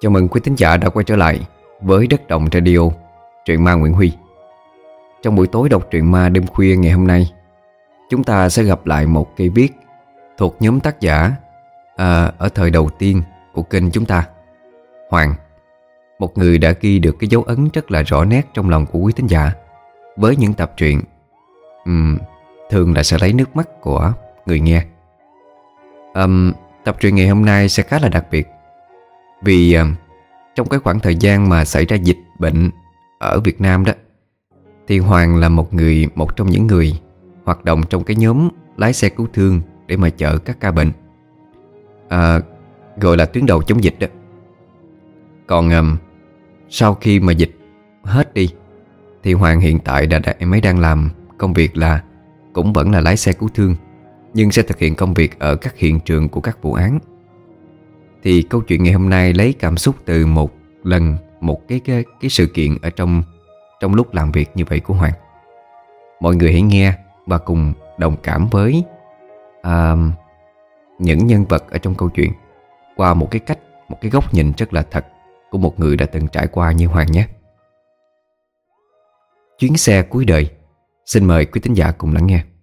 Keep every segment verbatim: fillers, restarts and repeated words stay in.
Chào mừng quý thính giả đã quay trở lại với Đất Động Radio, truyện ma Nguyễn Huy. Trong buổi tối đọc truyện ma đêm khuya ngày hôm nay, chúng ta sẽ gặp lại một cây viết thuộc nhóm tác giả à, ở thời đầu tiên của kênh chúng ta, Hoàng. Một người đã ghi được cái dấu ấn rất là rõ nét trong lòng của quý thính giả với những tập truyện um, thường là sẽ lấy nước mắt của người nghe. um, Tập truyện ngày hôm nay sẽ khá là đặc biệt vì uh, trong cái khoảng thời gian mà xảy ra dịch bệnh ở Việt Nam đó, thì Hoàng là một người một trong những người hoạt động trong cái nhóm lái xe cứu thương để mà chở các ca bệnh, à, gọi là tuyến đầu chống dịch đó. Còn um, sau khi mà dịch hết đi thì Hoàng hiện tại đã, đã em ấy đang làm công việc là cũng vẫn là lái xe cứu thương, nhưng sẽ thực hiện công việc ở các hiện trường của các vụ án. Thì câu chuyện ngày hôm nay lấy cảm xúc từ một lần, một cái cái, cái sự kiện ở trong trong lúc làm việc như vậy của Hoàng. Mọi người hãy nghe và cùng đồng cảm với uh, những nhân vật ở trong câu chuyện qua một cái cách, một cái góc nhìn rất là thật của một người đã từng trải qua như Hoàng nhé. Chuyến xe cuối đời. Xin mời quý thính giả cùng lắng nghe.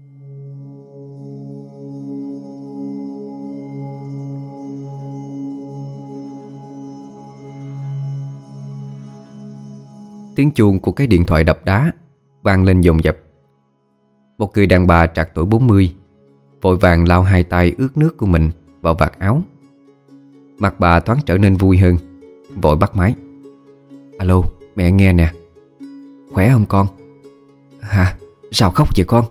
Tiếng chuông của cái điện thoại đập đá vang lên dồn dập. Một người đàn bà trạc tuổi bốn mươi vội vàng lau hai tay ướt nước của mình vào vạt áo. Mặt bà thoáng trở nên vui hơn, vội bắt máy. Alo, mẹ nghe nè. Khỏe không con? Hả? Sao khóc vậy con?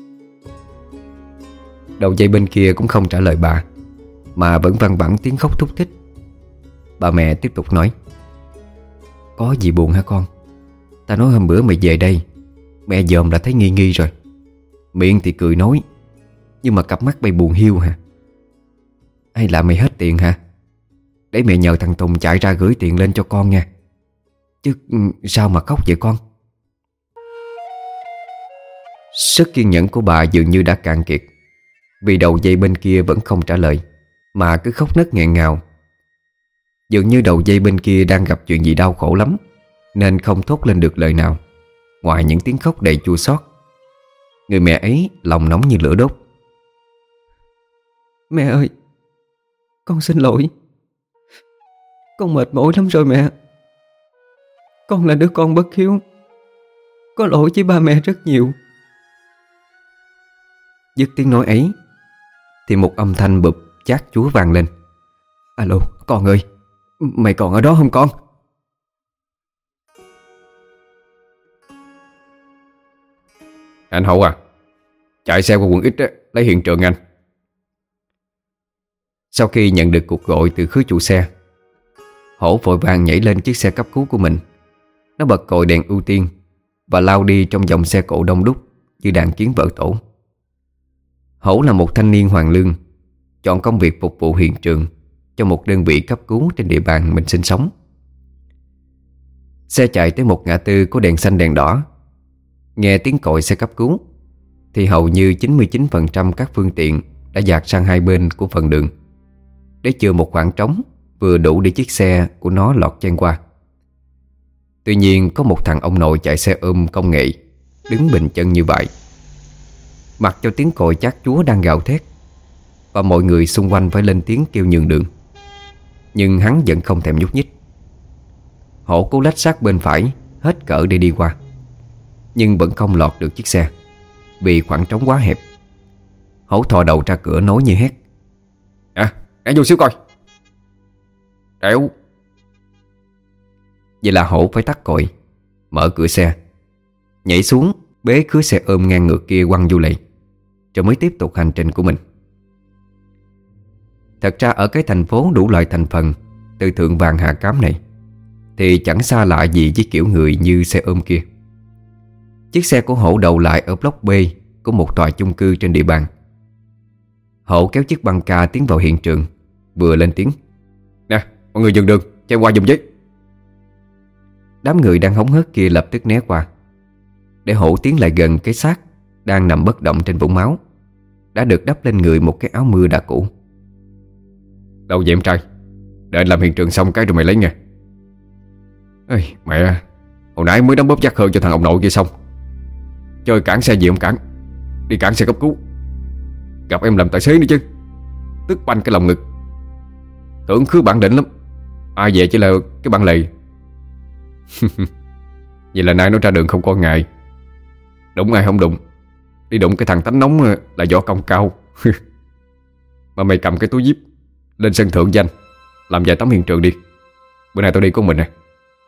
Đầu dây bên kia cũng không trả lời bà, mà vẫn văng vẳng tiếng khóc thúc thích. Bà mẹ tiếp tục nói. Có gì buồn hả con? Ta nói hôm bữa mày về đây, mẹ dòm đã thấy nghi nghi rồi. Miệng thì cười nói, nhưng mà cặp mắt bay buồn hiu hả? Hay là mày hết tiền hả? Để mẹ nhờ thằng Tùng chạy ra gửi tiền lên cho con nha. Chứ sao mà khóc vậy con? Sức kiên nhẫn của bà dường như đã cạn kiệt, vì đầu dây bên kia vẫn không trả lời, mà cứ khóc nấc nghẹn ngào. Dường như đầu dây bên kia đang gặp chuyện gì đau khổ lắm, nên không thốt lên được lời nào ngoài những tiếng khóc đầy chua xót. Người mẹ ấy lòng nóng như lửa đốt. Mẹ ơi, con xin lỗi. Con mệt mỏi lắm rồi mẹ. Con là đứa con bất hiếu, có lỗi với ba mẹ rất nhiều. Dứt tiếng nói ấy thì một âm thanh bụp chát chúa vang lên. Alo, con ơi, mày còn ở đó không con? Anh Hậu à, chạy xe qua quận X á, lấy hiện trường anh. Sau khi nhận được cuộc gọi từ khứ chủ xe, Hổ vội vàng nhảy lên chiếc xe cấp cứu của mình. Nó bật còi đèn ưu tiên và lao đi trong dòng xe cộ đông đúc như đàn kiến vỡ tổ. Hổ là một thanh niên hoàn lương, chọn công việc phục vụ hiện trường cho một đơn vị cấp cứu trên địa bàn mình sinh sống. Xe chạy tới một ngã tư có đèn xanh đèn đỏ. Nghe tiếng còi xe cấp cứu thì hầu như chín mươi chín phần trăm các phương tiện đã dạt sang hai bên của phần đường, để chừa một khoảng trống vừa đủ để chiếc xe của nó lọt chen qua. Tuy nhiên có một thằng ông nội chạy xe ôm công nghệ đứng bình chân như vậy, mặc cho tiếng còi chát chúa đang gào thét, và mọi người xung quanh phải lên tiếng kêu nhường đường. Nhưng hắn vẫn không thèm nhúc nhích. Hổ cố lách sát bên phải hết cỡ để đi qua, nhưng vẫn không lọt được chiếc xe vì khoảng trống quá hẹp. Hổ thò đầu ra cửa nói như hét. À, để vô xíu coi. Đéo. Vậy là Hổ phải tắt còi, mở cửa xe, nhảy xuống bế khứ xe ôm ngang ngược kia quăng vô lề, rồi mới tiếp tục hành trình của mình. Thật ra ở cái thành phố đủ loại thành phần từ thượng vàng hạ cám này thì chẳng xa lạ gì với kiểu người như xe ôm kia. Chiếc xe của Hổ đậu lại ở block B của một tòa chung cư trên địa bàn. Hổ kéo chiếc băng ca tiến vào hiện trường, vừa lên tiếng. Nè, mọi người dừng đường, cho em qua giùm với. Đám người đang hóng hớt kia lập tức né qua, để Hổ tiến lại gần cái xác đang nằm bất động trên vũng máu, đã được đắp lên người một cái áo mưa đã cũ. Đâu vậy em trai? Đợi anh làm hiện trường xong cái rồi mày lấy nha. Ê, mẹ, hồi nãy mới đóng bóp giác hơn cho thằng ông nội kia xong. Chơi cản xe gì không cản, đi cản xe cấp cứu. Gặp em làm tài xế nữa chứ, tức banh cái lòng ngực. Tưởng khứ bản đỉnh lắm, ai về chỉ là cái bản lề. Vậy là nay nó ra đường không có ngày. Đụng ai không đụng, đi đụng cái thằng tánh nóng là võ công cao. Mà mày cầm cái túi zip lên sân thượng danh, làm vài tấm hiện trường đi. Bữa nay tao đi con mình nè.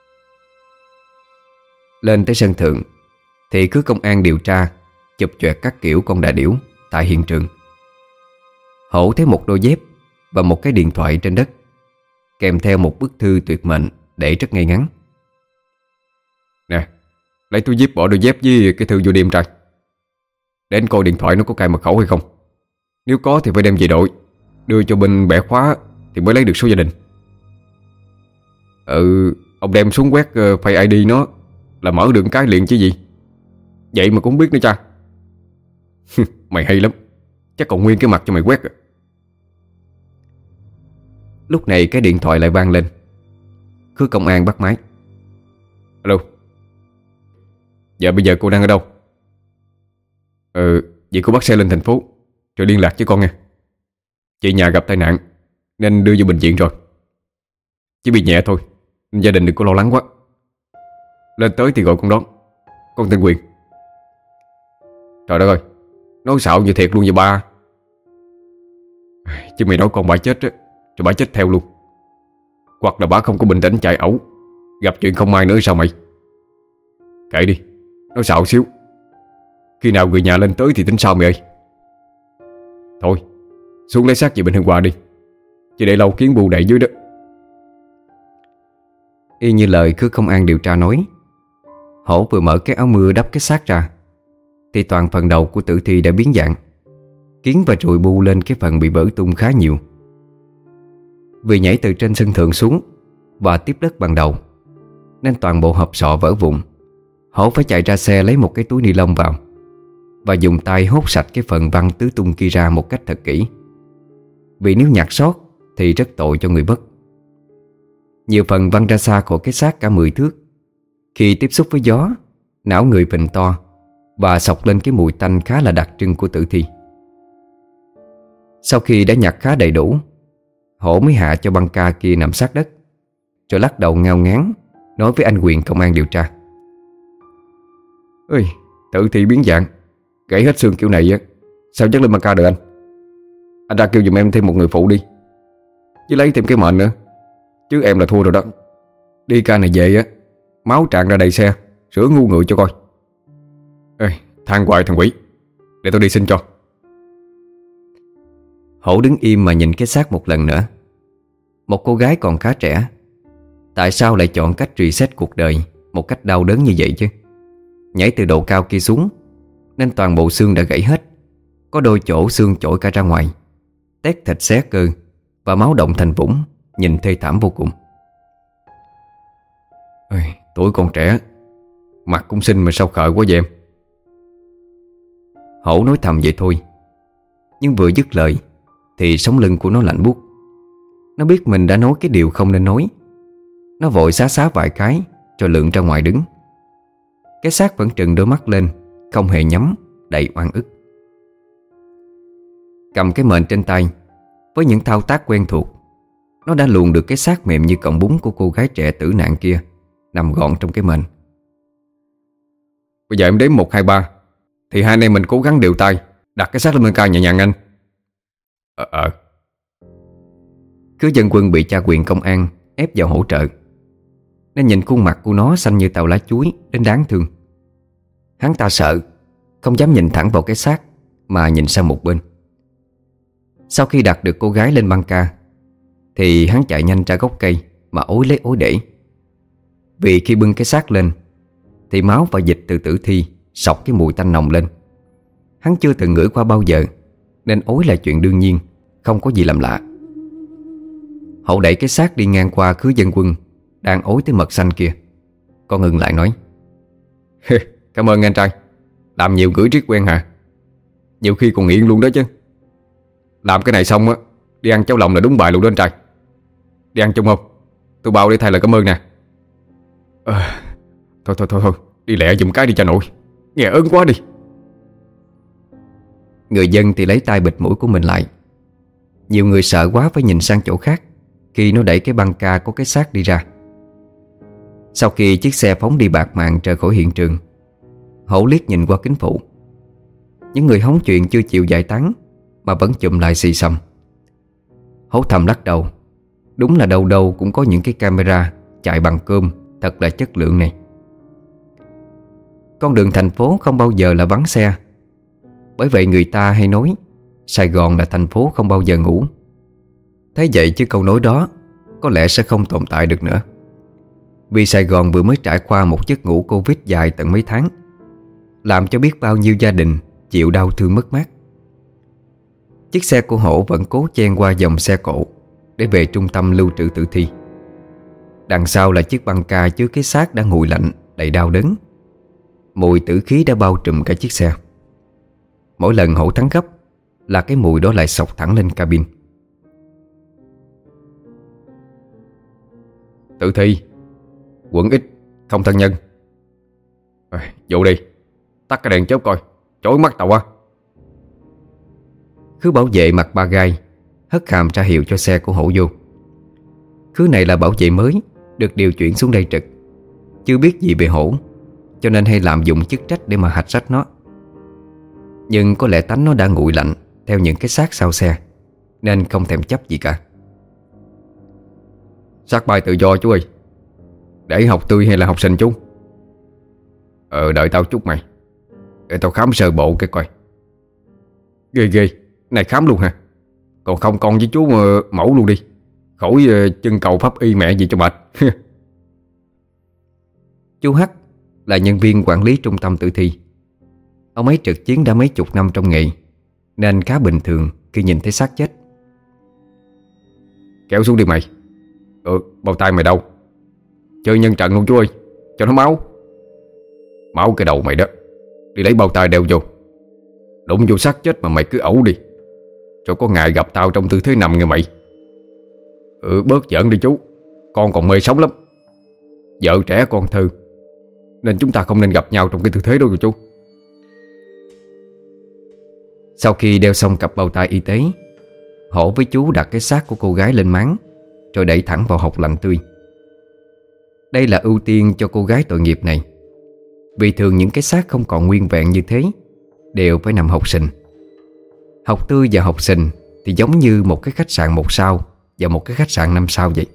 Lên tới sân thượng thì cứ công an điều tra chụp choẹt các kiểu con đà điểu tại hiện trường. Hổ thấy một đôi dép và một cái điện thoại trên đất, kèm theo một bức thư tuyệt mệnh để rất ngay ngắn. Nè, lấy túi zip bỏ đôi dép với cái thư vô đi em trai. Để anh coi điện thoại nó có cài mật khẩu hay không. Nếu có thì phải đem về đội, đưa cho bên bẻ khóa thì mới lấy được số gia đình. Ừ, ông đem xuống quét uh, Face i đê nó là mở được cái liền chứ gì. Vậy mà cũng không biết nữa cha. Mày hay lắm, chắc còn nguyên cái mặt cho mày quét. Lúc này cái điện thoại lại vang lên. Khứa công an bắt máy. Alo. Dạ bây giờ cô đang ở đâu? Ừ, vậy cô bắt xe lên thành phố rồi liên lạc với con nha. Chị nhà gặp tai nạn nên đưa vô bệnh viện rồi. Chỉ bị nhẹ thôi, nên gia đình đừng có lo lắng quá. Lên tới thì gọi con đón. Con tên Quyền. Trời đất ơi, nói xạo như thiệt luôn vậy ba. Chứ mày nói con bà chết á, rồi bà chết theo luôn. Hoặc là bà không có bình tĩnh chạy ẩu, gặp chuyện không may nữa sao mày? Kệ đi, nói xạo xíu. Khi nào người nhà lên tới thì tính sao mày ơi. Thôi, xuống lấy xác về Bình Hưng Hòa đi, chứ để lâu kiến bù đầy dưới đó. Y như lời khứa công an điều tra nói, Hổ vừa mở cái áo mưa đắp cái xác ra thì toàn phần đầu của tử thi đã biến dạng, kiến và ruồi bu lên cái phần bị vỡ tung khá nhiều. Vì nhảy từ trên sân thượng xuống và tiếp đất bằng đầu nên toàn bộ hộp sọ vỡ vụn. Hổ phải chạy ra xe lấy một cái túi ni lông vào và dùng tay hốt sạch cái phần văng tứ tung kia ra một cách thật kỹ. Vì nếu nhặt sót thì rất tội cho người mất. Nhiều phần văng ra xa khỏi cái xác cả mười thước. Khi tiếp xúc với gió, não người phình to và xộc lên cái mùi tanh khá là đặc trưng của tử thi. Sau khi đã nhặt khá đầy đủ, Hổ mới hạ cho băng ca kia nằm sát đất, rồi lắc đầu ngao ngán nói với anh Quyền công an điều tra. Ơi, tử thi biến dạng, gãy hết xương kiểu này á, sao dắt lên băng ca được anh? Anh ra kêu giùm em thêm một người phụ đi, chứ lấy thêm cái mệnh nữa, chứ em là thua rồi đó. Đi ca này về á, máu tràn ra đầy xe, sửa ngu ngựa cho coi. Ê, than hoài thằng quỷ, để tôi đi xin cho. Hổ đứng im mà nhìn cái xác một lần nữa. Một cô gái còn khá trẻ, tại sao lại chọn cách reset cuộc đời một cách đau đớn như vậy chứ? Nhảy từ độ cao kia xuống nên toàn bộ xương đã gãy hết. Có đôi chỗ xương chổi cả ra ngoài, tét thịt xé cơ và máu động thành vũng, nhìn thê thảm vô cùng. Ê, tuổi còn trẻ, mặt cũng xinh mà sao khờ quá vậy em? Hổ nói thầm vậy thôi, nhưng vừa dứt lời thì sống lưng của nó lạnh buốt. Nó biết mình đã nói cái điều không nên nói. Nó vội xá xá vài cái rồi lượn ra ngoài đứng. Cái xác vẫn trừng đôi mắt lên, không hề nhắm, đầy oan ức. Cầm cái mền trên tay, với những thao tác quen thuộc, nó đã luồn được cái xác mềm như cọng bún của cô gái trẻ tử nạn kia nằm gọn trong cái mền. Bây giờ em đếm một, hai, ba thì hai anh em mình cố gắng đều tay đặt cái xác lên bên ca nhẹ nhàng anh. Ờ ờ Cứ dân quân bị cha Quyền công an ép vào hỗ trợ, nên nhìn khuôn mặt của nó xanh như tàu lá chuối đến đáng thương. Hắn ta sợ, không dám nhìn thẳng vào cái xác mà nhìn sang một bên. Sau khi đặt được cô gái lên băng ca thì hắn chạy nhanh ra gốc cây mà ối lấy ối để. Vì khi bưng cái xác lên thì máu và dịch từ tử thi sọc cái mùi tanh nồng lên. Hắn chưa từng ngửi qua bao giờ, nên ối là chuyện đương nhiên, không có gì làm lạ. Hậu đẩy cái xác đi ngang qua khứa dân quân đang ối tới mật xanh kia. Con ngừng lại nói: Cảm ơn anh trai, làm nhiều gửi riết quen hả? Nhiều khi còn nghiện luôn đó chứ. Làm cái này xong á, đi ăn cháo lòng là đúng bài luôn đó anh trai. Đi ăn chung không? Tôi bao để thay lời cảm ơn nè. à, Thôi thôi thôi thôi Đi lẹ giùm cái đi cha nội, nghe ớn quá đi. Người dân thì lấy tay bịt mũi của mình lại. Nhiều người sợ quá phải nhìn sang chỗ khác khi nó đẩy cái băng ca có cái xác đi ra. Sau khi chiếc xe phóng đi bạt mạng rời khỏi hiện trường, Hổ liếc nhìn qua kính phụ. Những người hóng chuyện chưa chịu giải tán mà vẫn chụm lại xì xầm. Hổ thầm lắc đầu. Đúng là đâu đâu cũng có những cái camera chạy bằng cơm thật là chất lượng này. Con đường thành phố không bao giờ là vắng xe. Bởi vậy người ta hay nói Sài Gòn là thành phố không bao giờ ngủ. Thế vậy chứ câu nói đó có lẽ sẽ không tồn tại được nữa. Vì Sài Gòn vừa mới trải qua một giấc ngủ Covid dài tận mấy tháng, làm cho biết bao nhiêu gia đình chịu đau thương mất mát. Chiếc xe của Hổ vẫn cố chen qua dòng xe cộ để về trung tâm lưu trữ tử thi. Đằng sau là chiếc băng ca chứa cái xác đã nguội lạnh đầy đau đớn. Mùi tử khí đã bao trùm cả chiếc xe. Mỗi lần Hổ thắng gấp là cái mùi đó lại xộc thẳng lên cabin. Tử thi, quận X, không thân nhân. à, Vô đi, tắt cái đèn chớp coi, chói mắt tao quá. Khứ bảo vệ mặc ba gai hất hàm ra hiệu cho xe của Hổ vô. Khứ này là bảo vệ mới, được điều chuyển xuống đây trực, chưa biết gì về Hổ, cho nên hay lạm dụng chức trách để mà hạch sách nó. Nhưng có lẽ tánh nó đã nguội lạnh theo những cái xác sau xe, nên không thèm chấp gì cả. Xác bay tự do chú ơi. Để học tươi hay là học sinh chú? Ờ đợi tao chút mày, để tao khám sơ bộ cái coi. Ghê ghê, này khám luôn hả? Còn không con với chú mà mẫu luôn đi, khỏi uh, chân cầu pháp y mẹ gì cho mệt. Chú Hắc là nhân viên quản lý trung tâm tử thi. Ông ấy trực chiến đã mấy chục năm trong nghề, nên khá bình thường khi nhìn thấy xác chết. Kéo xuống đi mày. Ừ, bao tay mày đâu? Chơi nhân trận luôn chú ơi, cho nó máu. Máu cái đầu mày đó. Đi lấy bao tay đeo vô. Đụng vô xác chết mà mày cứ ẩu đi, rồi có ngày gặp tao trong tư thế nằm nghe mày. Ừ, bớt giỡn đi chú, con còn mê sống lắm. Vợ trẻ con thơ, nên chúng ta không nên gặp nhau trong cái tư thế đó rồi chú. Sau khi đeo xong cặp bao tay y tế, Hổ với chú đặt cái xác của cô gái lên máng, rồi đẩy thẳng vào hộc lạnh tươi. Đây là ưu tiên cho cô gái tội nghiệp này, vì thường những cái xác không còn nguyên vẹn như thế đều phải nằm hộc sình. Hộc tươi và hộc sình thì giống như một cái khách sạn một sao và một cái khách sạn năm sao vậy.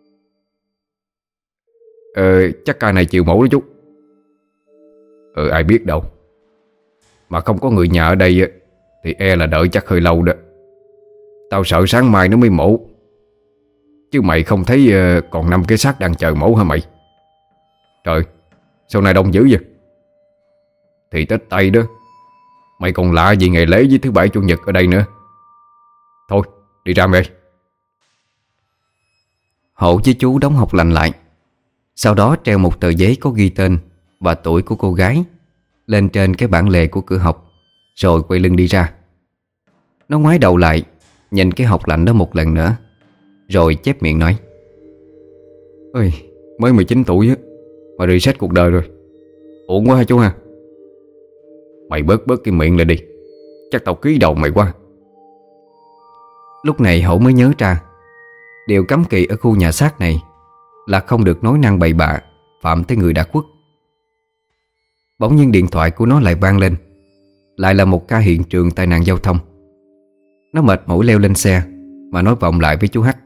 Ờ, chắc ca này chịu mẫu đó chú. Ừ, ai biết đâu. Mà không có người nhà ở đây thì e là đợi chắc hơi lâu đó. Tao sợ sáng mai nó mới mổ. Chứ mày không thấy còn năm cái xác đang chờ mổ hả mày? Trời, sau này đông dữ vậy. Thì Tết Tây đó, mày còn lạ gì ngày lễ với thứ bảy chủ nhật ở đây nữa. Thôi, đi ra mày. Hổ với chú đóng hộc lạnh lại, sau đó treo một tờ giấy có ghi tên và tuổi của cô gái lên trên cái bảng lề của cửa hộc, rồi quay lưng đi ra. Nó ngoái đầu lại, nhìn cái hộc lạnh đó một lần nữa, rồi chép miệng nói: Ơi, mới mười chín tuổi á mà reset cuộc đời rồi. Ổn quá hả chú ha? Mày bớt bớt cái miệng lại đi, chắc tao ký đầu mày quá. Lúc này Hổ mới nhớ ra điều cấm kỵ ở khu nhà xác này là không được nói năng bậy bạ phạm tới người đã khuất. Bỗng nhiên điện thoại của nó lại vang lên. Lại là một ca hiện trường tai nạn giao thông. Nó mệt mỏi leo lên xe mà nói vọng lại với chú Hắc: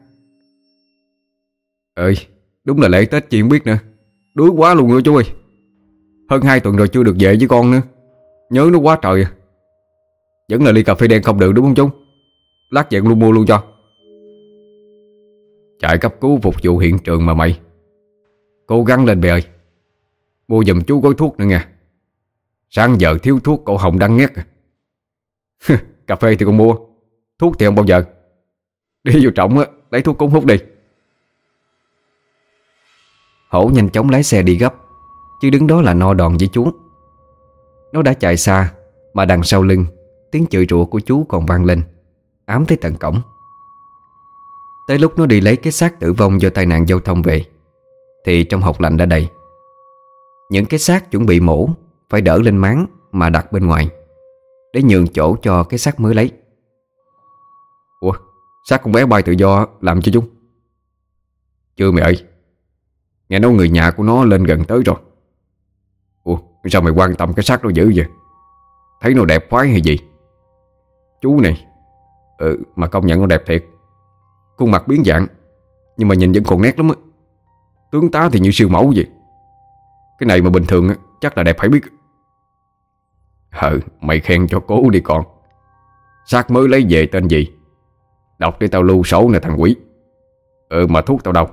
Ơi, đúng là lễ Tết chị không biết nữa. Đuối quá luôn rồi chú ơi. Hơn hai tuần rồi chưa được về với con nữa. Nhớ nó quá trời à. Vẫn là ly cà phê đen không được đúng không chú? Lát về luôn mua luôn cho. Chạy cấp cứu phục vụ hiện trường mà mày. Cố gắng lên bè ơi. Mua giùm chú gói thuốc nữa nha. Sáng giờ thiếu thuốc cậu Hồng đang nghét. Cà phê thì con mua, thuốc thì không bao giờ. Đi vô trọng á, lấy thuốc cúng hút đi. Hổ nhanh chóng lái xe đi gấp, chứ đứng đó là no đòn với chú. Nó đã chạy xa, mà đằng sau lưng tiếng chửi rủa của chú còn vang lên, ám tới tận cổng. Tới lúc nó đi lấy cái xác tử vong do tai nạn giao thông về thì trong hộc lạnh đã đầy. Những cái xác chuẩn bị mổ phải đỡ lên máng mà đặt bên ngoài để nhường chỗ cho cái xác mới lấy. Ủa, xác con bé bay tự do làm cho chúng? Chưa mày ơi. Nghe nói người nhà của nó lên gần tới rồi. Ủa, sao mày quan tâm cái xác nó dữ vậy? Thấy nó đẹp khoái hay gì? Chú này, ừ, mà công nhận nó đẹp thiệt. Khuôn mặt biến dạng, nhưng mà nhìn vẫn còn nét lắm á. Tướng tá thì như siêu mẫu vậy. Cái này mà bình thường á, chắc là đẹp phải biết. Ừ, mày khen cho cố đi con. Xác mới lấy về tên gì? Đọc để tao lưu sổ nè thằng quỷ. Ừ, mà thuốc tao đâu?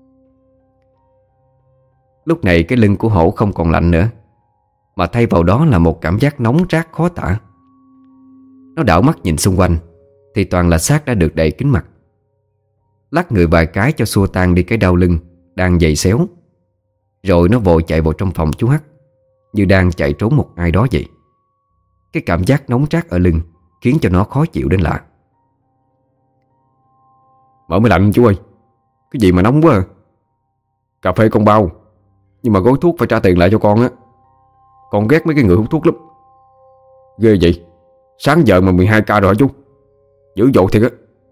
Lúc này cái lưng của Hổ không còn lạnh nữa, mà thay vào đó là một cảm giác nóng rát khó tả. Nó đảo mắt nhìn xung quanh thì toàn là xác đã được đậy kín mặt. Lắc người vài cái cho xua tan đi cái đau lưng đang dày xéo. Rồi nó vội chạy vào trong phòng chú Hắc, như đang chạy trốn một ai đó vậy. Cái cảm giác nóng rát ở lưng khiến cho nó khó chịu đến lạ. Mở máy lạnh chú ơi. Cái gì mà nóng quá à? Cà phê con bao, nhưng mà gói thuốc phải trả tiền lại cho con á. Con ghét mấy cái người hút thuốc lắm. Ghê vậy. Sáng giờ mà mười hai ca rồi hả chú? Dữ dội thiệt á.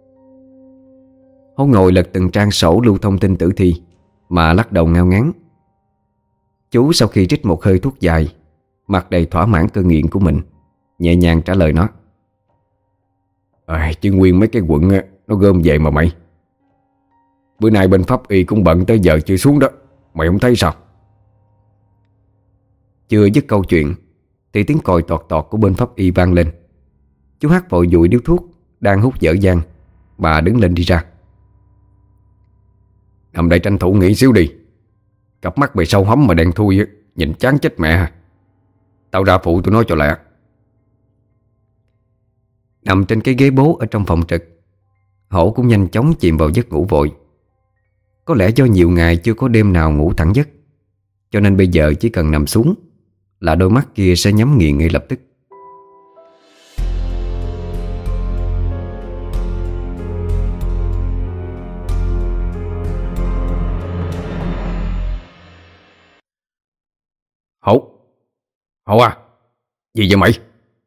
Hổ ngồi lật từng trang sổ lưu thông tin tử thi mà lắc đầu ngao ngán. Chú sau khi rít một hơi thuốc dài, mặt đầy thỏa mãn cơn nghiện của mình, nhẹ nhàng trả lời nó. À, chứ nguyên mấy cái quận á, nó gom về mà mày. Bữa nay bên pháp y cũng bận tới giờ chưa xuống đó. Mày không thấy sao? Chưa dứt câu chuyện thì tiếng còi tọt tọt của bên pháp y vang lên. Chú Hắc vội dụi điếu thuốc đang hút dở dang mà đứng lên đi ra. Nằm đây tranh thủ nghỉ xíu đi. Cặp mắt mày sâu hóm mà đen thui á, nhìn chán chết mẹ hả? Tao ra phụ tụi nó cho lẹ. Nằm trên cái ghế bố ở trong phòng trực, Hổ cũng nhanh chóng chìm vào giấc ngủ vội. Có lẽ do nhiều ngày chưa có đêm nào ngủ thẳng giấc, cho nên bây giờ chỉ cần nằm xuống là đôi mắt kia sẽ nhắm nghiền ngay lập tức. Hổ. Hổ à. Gì vậy mày?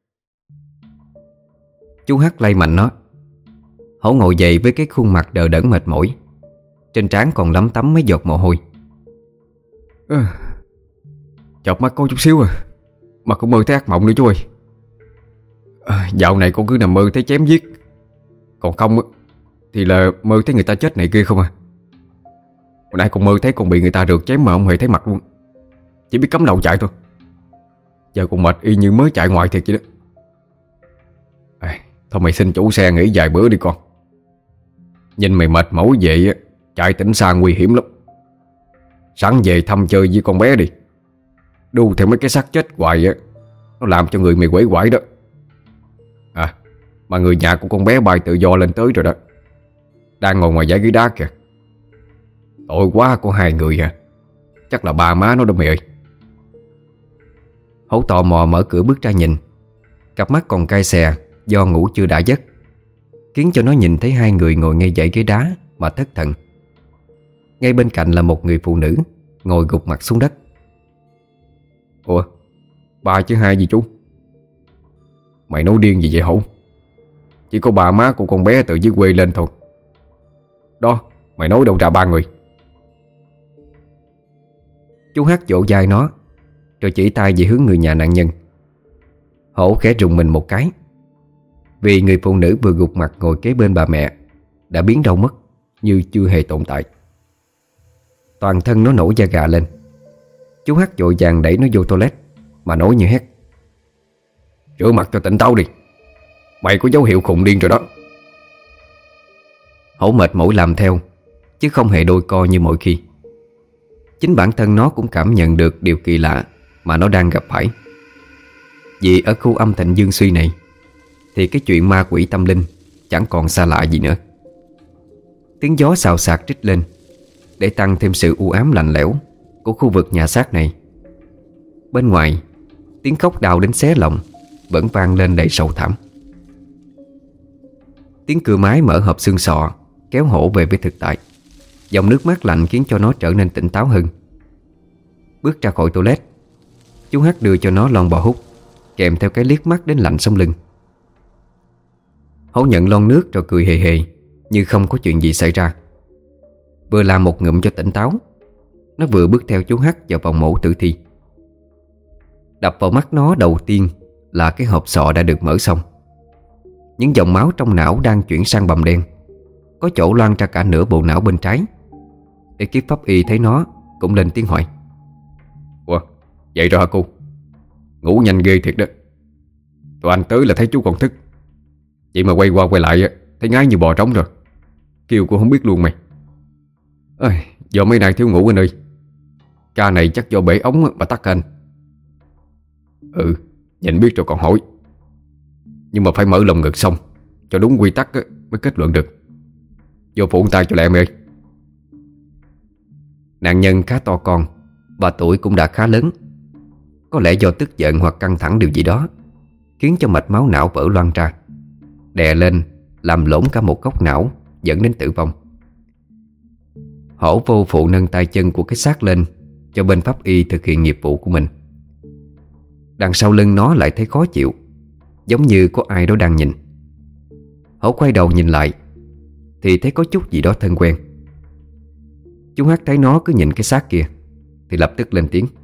Chú Hắc lay mạnh nó. Hổ ngồi dậy với cái khuôn mặt đờ đẫn mệt mỏi, trên trán còn lấm tấm mấy giọt mồ hôi. À, chợp mắt có chút xíu à, mà cũng mơ thấy ác mộng nữa chú ơi. À, dạo này con cứ nằm mơ thấy chém giết, còn không thì là mơ thấy người ta chết này kia không à. Hồi nãy con mơ thấy con bị người ta rượt chém mà không hề thấy mặt luôn, chỉ biết cắm đầu chạy thôi. Giờ con mệt y như mới chạy ngoài thiệt vậy đó. À, thôi mày xin chủ xe nghỉ vài bữa đi con. Nhìn mày mệt mỏi vậy, chạy tỉnh xa nguy hiểm lắm. Sẵn về thăm chơi với con bé đi. Đu theo mấy cái xác chết hoài á, nó làm cho người mày quẩy quải đó. À, mà người nhà của con bé bay tự do lên tới rồi đó, đang ngồi ngoài dãy ghế đá kìa. Tội quá, có hai người à. Chắc là ba má nó đó mày ơi. Hổ tò mò mở cửa bước ra nhìn. Cặp mắt còn cay xè do ngủ chưa đã giấc, khiến cho nó nhìn thấy hai người ngồi ngay dãy ghế đá mà thất thần. Ngay bên cạnh là một người phụ nữ ngồi gục mặt xuống đất. Ủa, ba chứ hai gì chú? Mày nói điên gì vậy Hổ? Chỉ có bà má của con bé từ dưới quê lên thôi. Đó, mày nói đâu ra ba người? Chú Hắc vỗ vai nó, rồi chỉ tay về hướng người nhà nạn nhân. Hổ khẽ rùng mình một cái, vì người phụ nữ vừa gục mặt ngồi kế bên bà mẹ đã biến đâu mất, như chưa hề tồn tại. Toàn thân nó nổi da gà lên. Chú Hắc vội vàng đẩy nó vô toilet mà nói như hét: rửa mặt cho tỉnh táo đi, mày có dấu hiệu khùng điên rồi đó. Hổ mệt mỏi làm theo, chứ không hề đôi co như mọi khi. Chính bản thân nó cũng cảm nhận được điều kỳ lạ mà nó đang gặp phải. Vì ở khu âm Thịnh Dương Suy này thì cái chuyện ma quỷ tâm linh chẳng còn xa lạ gì nữa. Tiếng gió xào xạc trích lên để tăng thêm sự u ám lạnh lẽo của khu vực nhà xác này. Bên ngoài, tiếng khóc đau đến xé lòng vẫn vang lên đầy sầu thảm. Tiếng cưa máy mở hộp xương sọ kéo Hổ về với thực tại. Dòng nước mát lạnh khiến cho nó trở nên tỉnh táo hơn. Bước ra khỏi toilet, chú Hắc đưa cho nó lon bò hút, kèm theo cái liếc mắt đến lạnh sống lưng. Hổ nhận lon nước rồi cười hề hề, như không có chuyện gì xảy ra. Vừa làm một ngụm cho tỉnh táo, nó vừa bước theo chú Hắc vào phòng mổ tử thi. Đập vào mắt nó đầu tiên là cái hộp sọ đã được mở xong. Những dòng máu trong não đang chuyển sang bầm đen, có chỗ loang ra cả nửa bộ não bên trái. Ekip pháp y thấy nó cũng lên tiếng hỏi: "Ủa, dậy rồi hả cô? Ngủ nhanh ghê thiệt đó. Tụi anh tới là thấy chú còn thức, vậy mà quay qua quay lại thấy ngái như bò trống rồi. Kêu cô không biết luôn mày. Ơi, do mấy nay thiếu ngủ anh ơi. Ca này chắc do bể ống mà tắc anh." "Ừ, nhìn biết rồi còn hỏi. Nhưng mà phải mở lồng ngực xong cho đúng quy tắc mới kết luận được. Vô phụ tay cho lẹ em ơi." Nạn nhân khá to con và tuổi cũng đã khá lớn. Có lẽ do tức giận hoặc căng thẳng điều gì đó khiến cho mạch máu não vỡ loang ra, đè lên làm lỗn cả một góc não, dẫn đến tử vong. Hổ vô phụ nâng tay chân của cái xác lên cho bên pháp y thực hiện nghiệp vụ của mình. Đằng sau lưng nó lại thấy khó chịu, giống như có ai đó đang nhìn. Hổ quay đầu nhìn lại thì thấy có chút gì đó thân quen. Chú Hắc thấy nó cứ nhìn cái xác kia thì lập tức lên tiếng: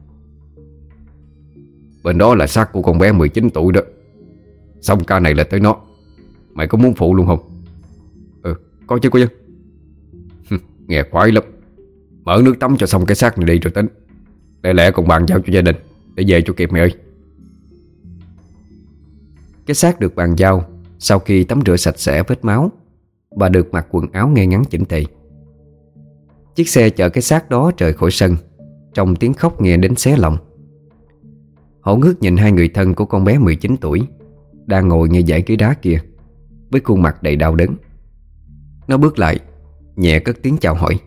"Bên đó là xác của con bé mười chín tuổi đó. Xong ca này là tới nó. Mày có muốn phụ luôn không?" "Ừ, có chứ có chứ." "Nghe khoái lắm. Mở nước tắm cho xong cái xác này đi rồi tính. Lẽ lẽ còn bàn giao cho gia đình để về cho kịp mày ơi." Cái xác được bàn giao sau khi tắm rửa sạch sẽ vết máu và được mặc quần áo ngay ngắn chỉnh tề. Chiếc xe chở cái xác đó rời khỏi sân, trong tiếng khóc nghe đến xé lòng. Hổ ngước nhìn hai người thân của con bé mười chín tuổi đang ngồi ngay dãy ghế đá kia, với khuôn mặt đầy đau đớn. Nó bước lại, nhẹ cất tiếng chào hỏi: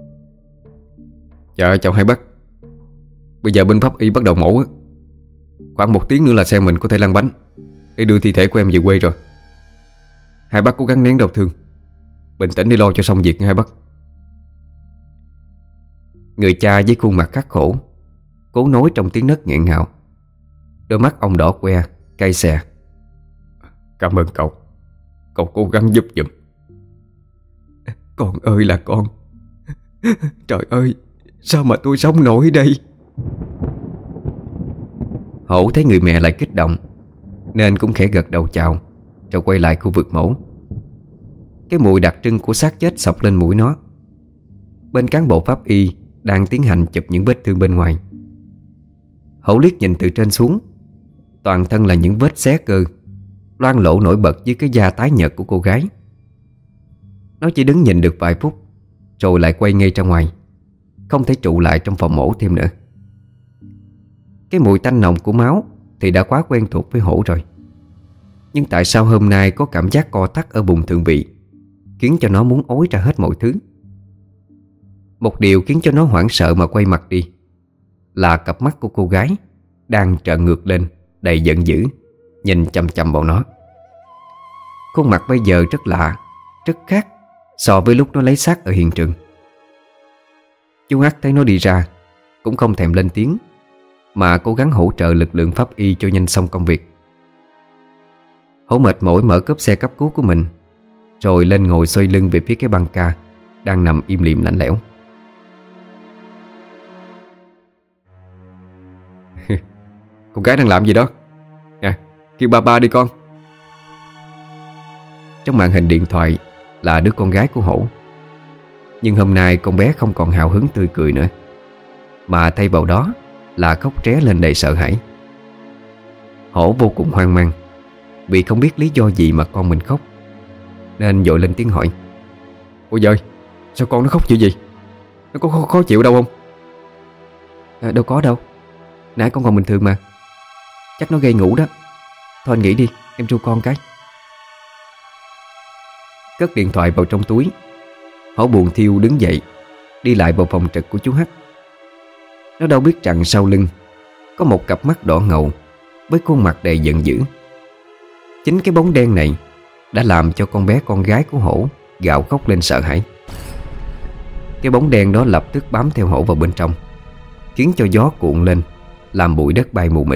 "Dạ chào hai bác. Bây giờ bên pháp y bắt đầu mổ á. Khoảng một tiếng nữa là xe mình có thể lăn bánh để đưa thi thể của em về quê rồi. Hai bác cố gắng nén đau thương, bình tĩnh đi lo cho xong việc nha hai bác." Người cha với khuôn mặt khắc khổ cố nói trong tiếng nấc nghẹn ngào. Đôi mắt ông đỏ que, cay xè: "Cảm ơn cậu. Cậu cố gắng giúp giùm." "Con ơi là con. Trời ơi, sao mà tôi sống nổi đây?" Hổ thấy người mẹ lại kích động nên cũng khẽ gật đầu chào, rồi quay lại khu vực mổ. Cái mùi đặc trưng của xác chết sộc lên mũi nó. Bên cán bộ pháp y đang tiến hành chụp những vết thương bên ngoài. Hổ liếc nhìn từ trên xuống, toàn thân là những vết xé cơ, loang lổ nổi bật dưới cái da tái nhợt của cô gái. Nó chỉ đứng nhìn được vài phút rồi lại quay ngay ra ngoài, không thể trụ lại trong phòng mổ thêm nữa. Cái mùi tanh nồng của máu thì đã quá quen thuộc với Hổ rồi. Nhưng tại sao hôm nay có cảm giác co thắt ở bụng thượng vị, khiến cho nó muốn ối ra hết mọi thứ. Một điều khiến cho nó hoảng sợ mà quay mặt đi là cặp mắt của cô gái đang trợn ngược lên, đầy giận dữ, nhìn chằm chằm vào nó. Khuôn mặt bây giờ rất lạ, rất khác so với lúc nó lấy xác ở hiện trường. Chú Hắc thấy nó đi ra cũng không thèm lên tiếng, mà cố gắng hỗ trợ lực lượng pháp y cho nhanh xong công việc. Hổ mệt mỏi mở cốp xe cấp cứu của mình, rồi lên ngồi xoay lưng về phía cái băng ca đang nằm im lìm lạnh lẽo. "Con gái đang làm gì đó? Nè, kêu ba ba đi con." Trong màn hình điện thoại là đứa con gái của Hổ. Nhưng hôm nay con bé không còn hào hứng tươi cười nữa, mà thay vào đó là khóc ré lên đầy sợ hãi. Hổ vô cùng hoang mang vì không biết lý do gì mà con mình khóc, nên vội lên tiếng hỏi: "Ôi giời, sao con nó khóc kiểu gì? Nó có khó, khó chịu đâu không?" À, đâu có đâu. Nãy con còn bình thường mà. Chắc nó gây ngủ đó. Thôi anh nghỉ đi, em ru con cái. Cất điện thoại vào trong túi, Hổ buồn thiêu đứng dậy, đi lại vào phòng trực của chú Hắc. Nó đâu biết rằng sau lưng có một cặp mắt đỏ ngầu với khuôn mặt đầy giận dữ. Chính cái bóng đen này đã làm cho con bé con gái của Hổ gào khóc lên sợ hãi. Cái bóng đen đó lập tức bám theo Hổ vào bên trong, khiến cho gió cuộn lên, làm bụi đất bay mù mịt.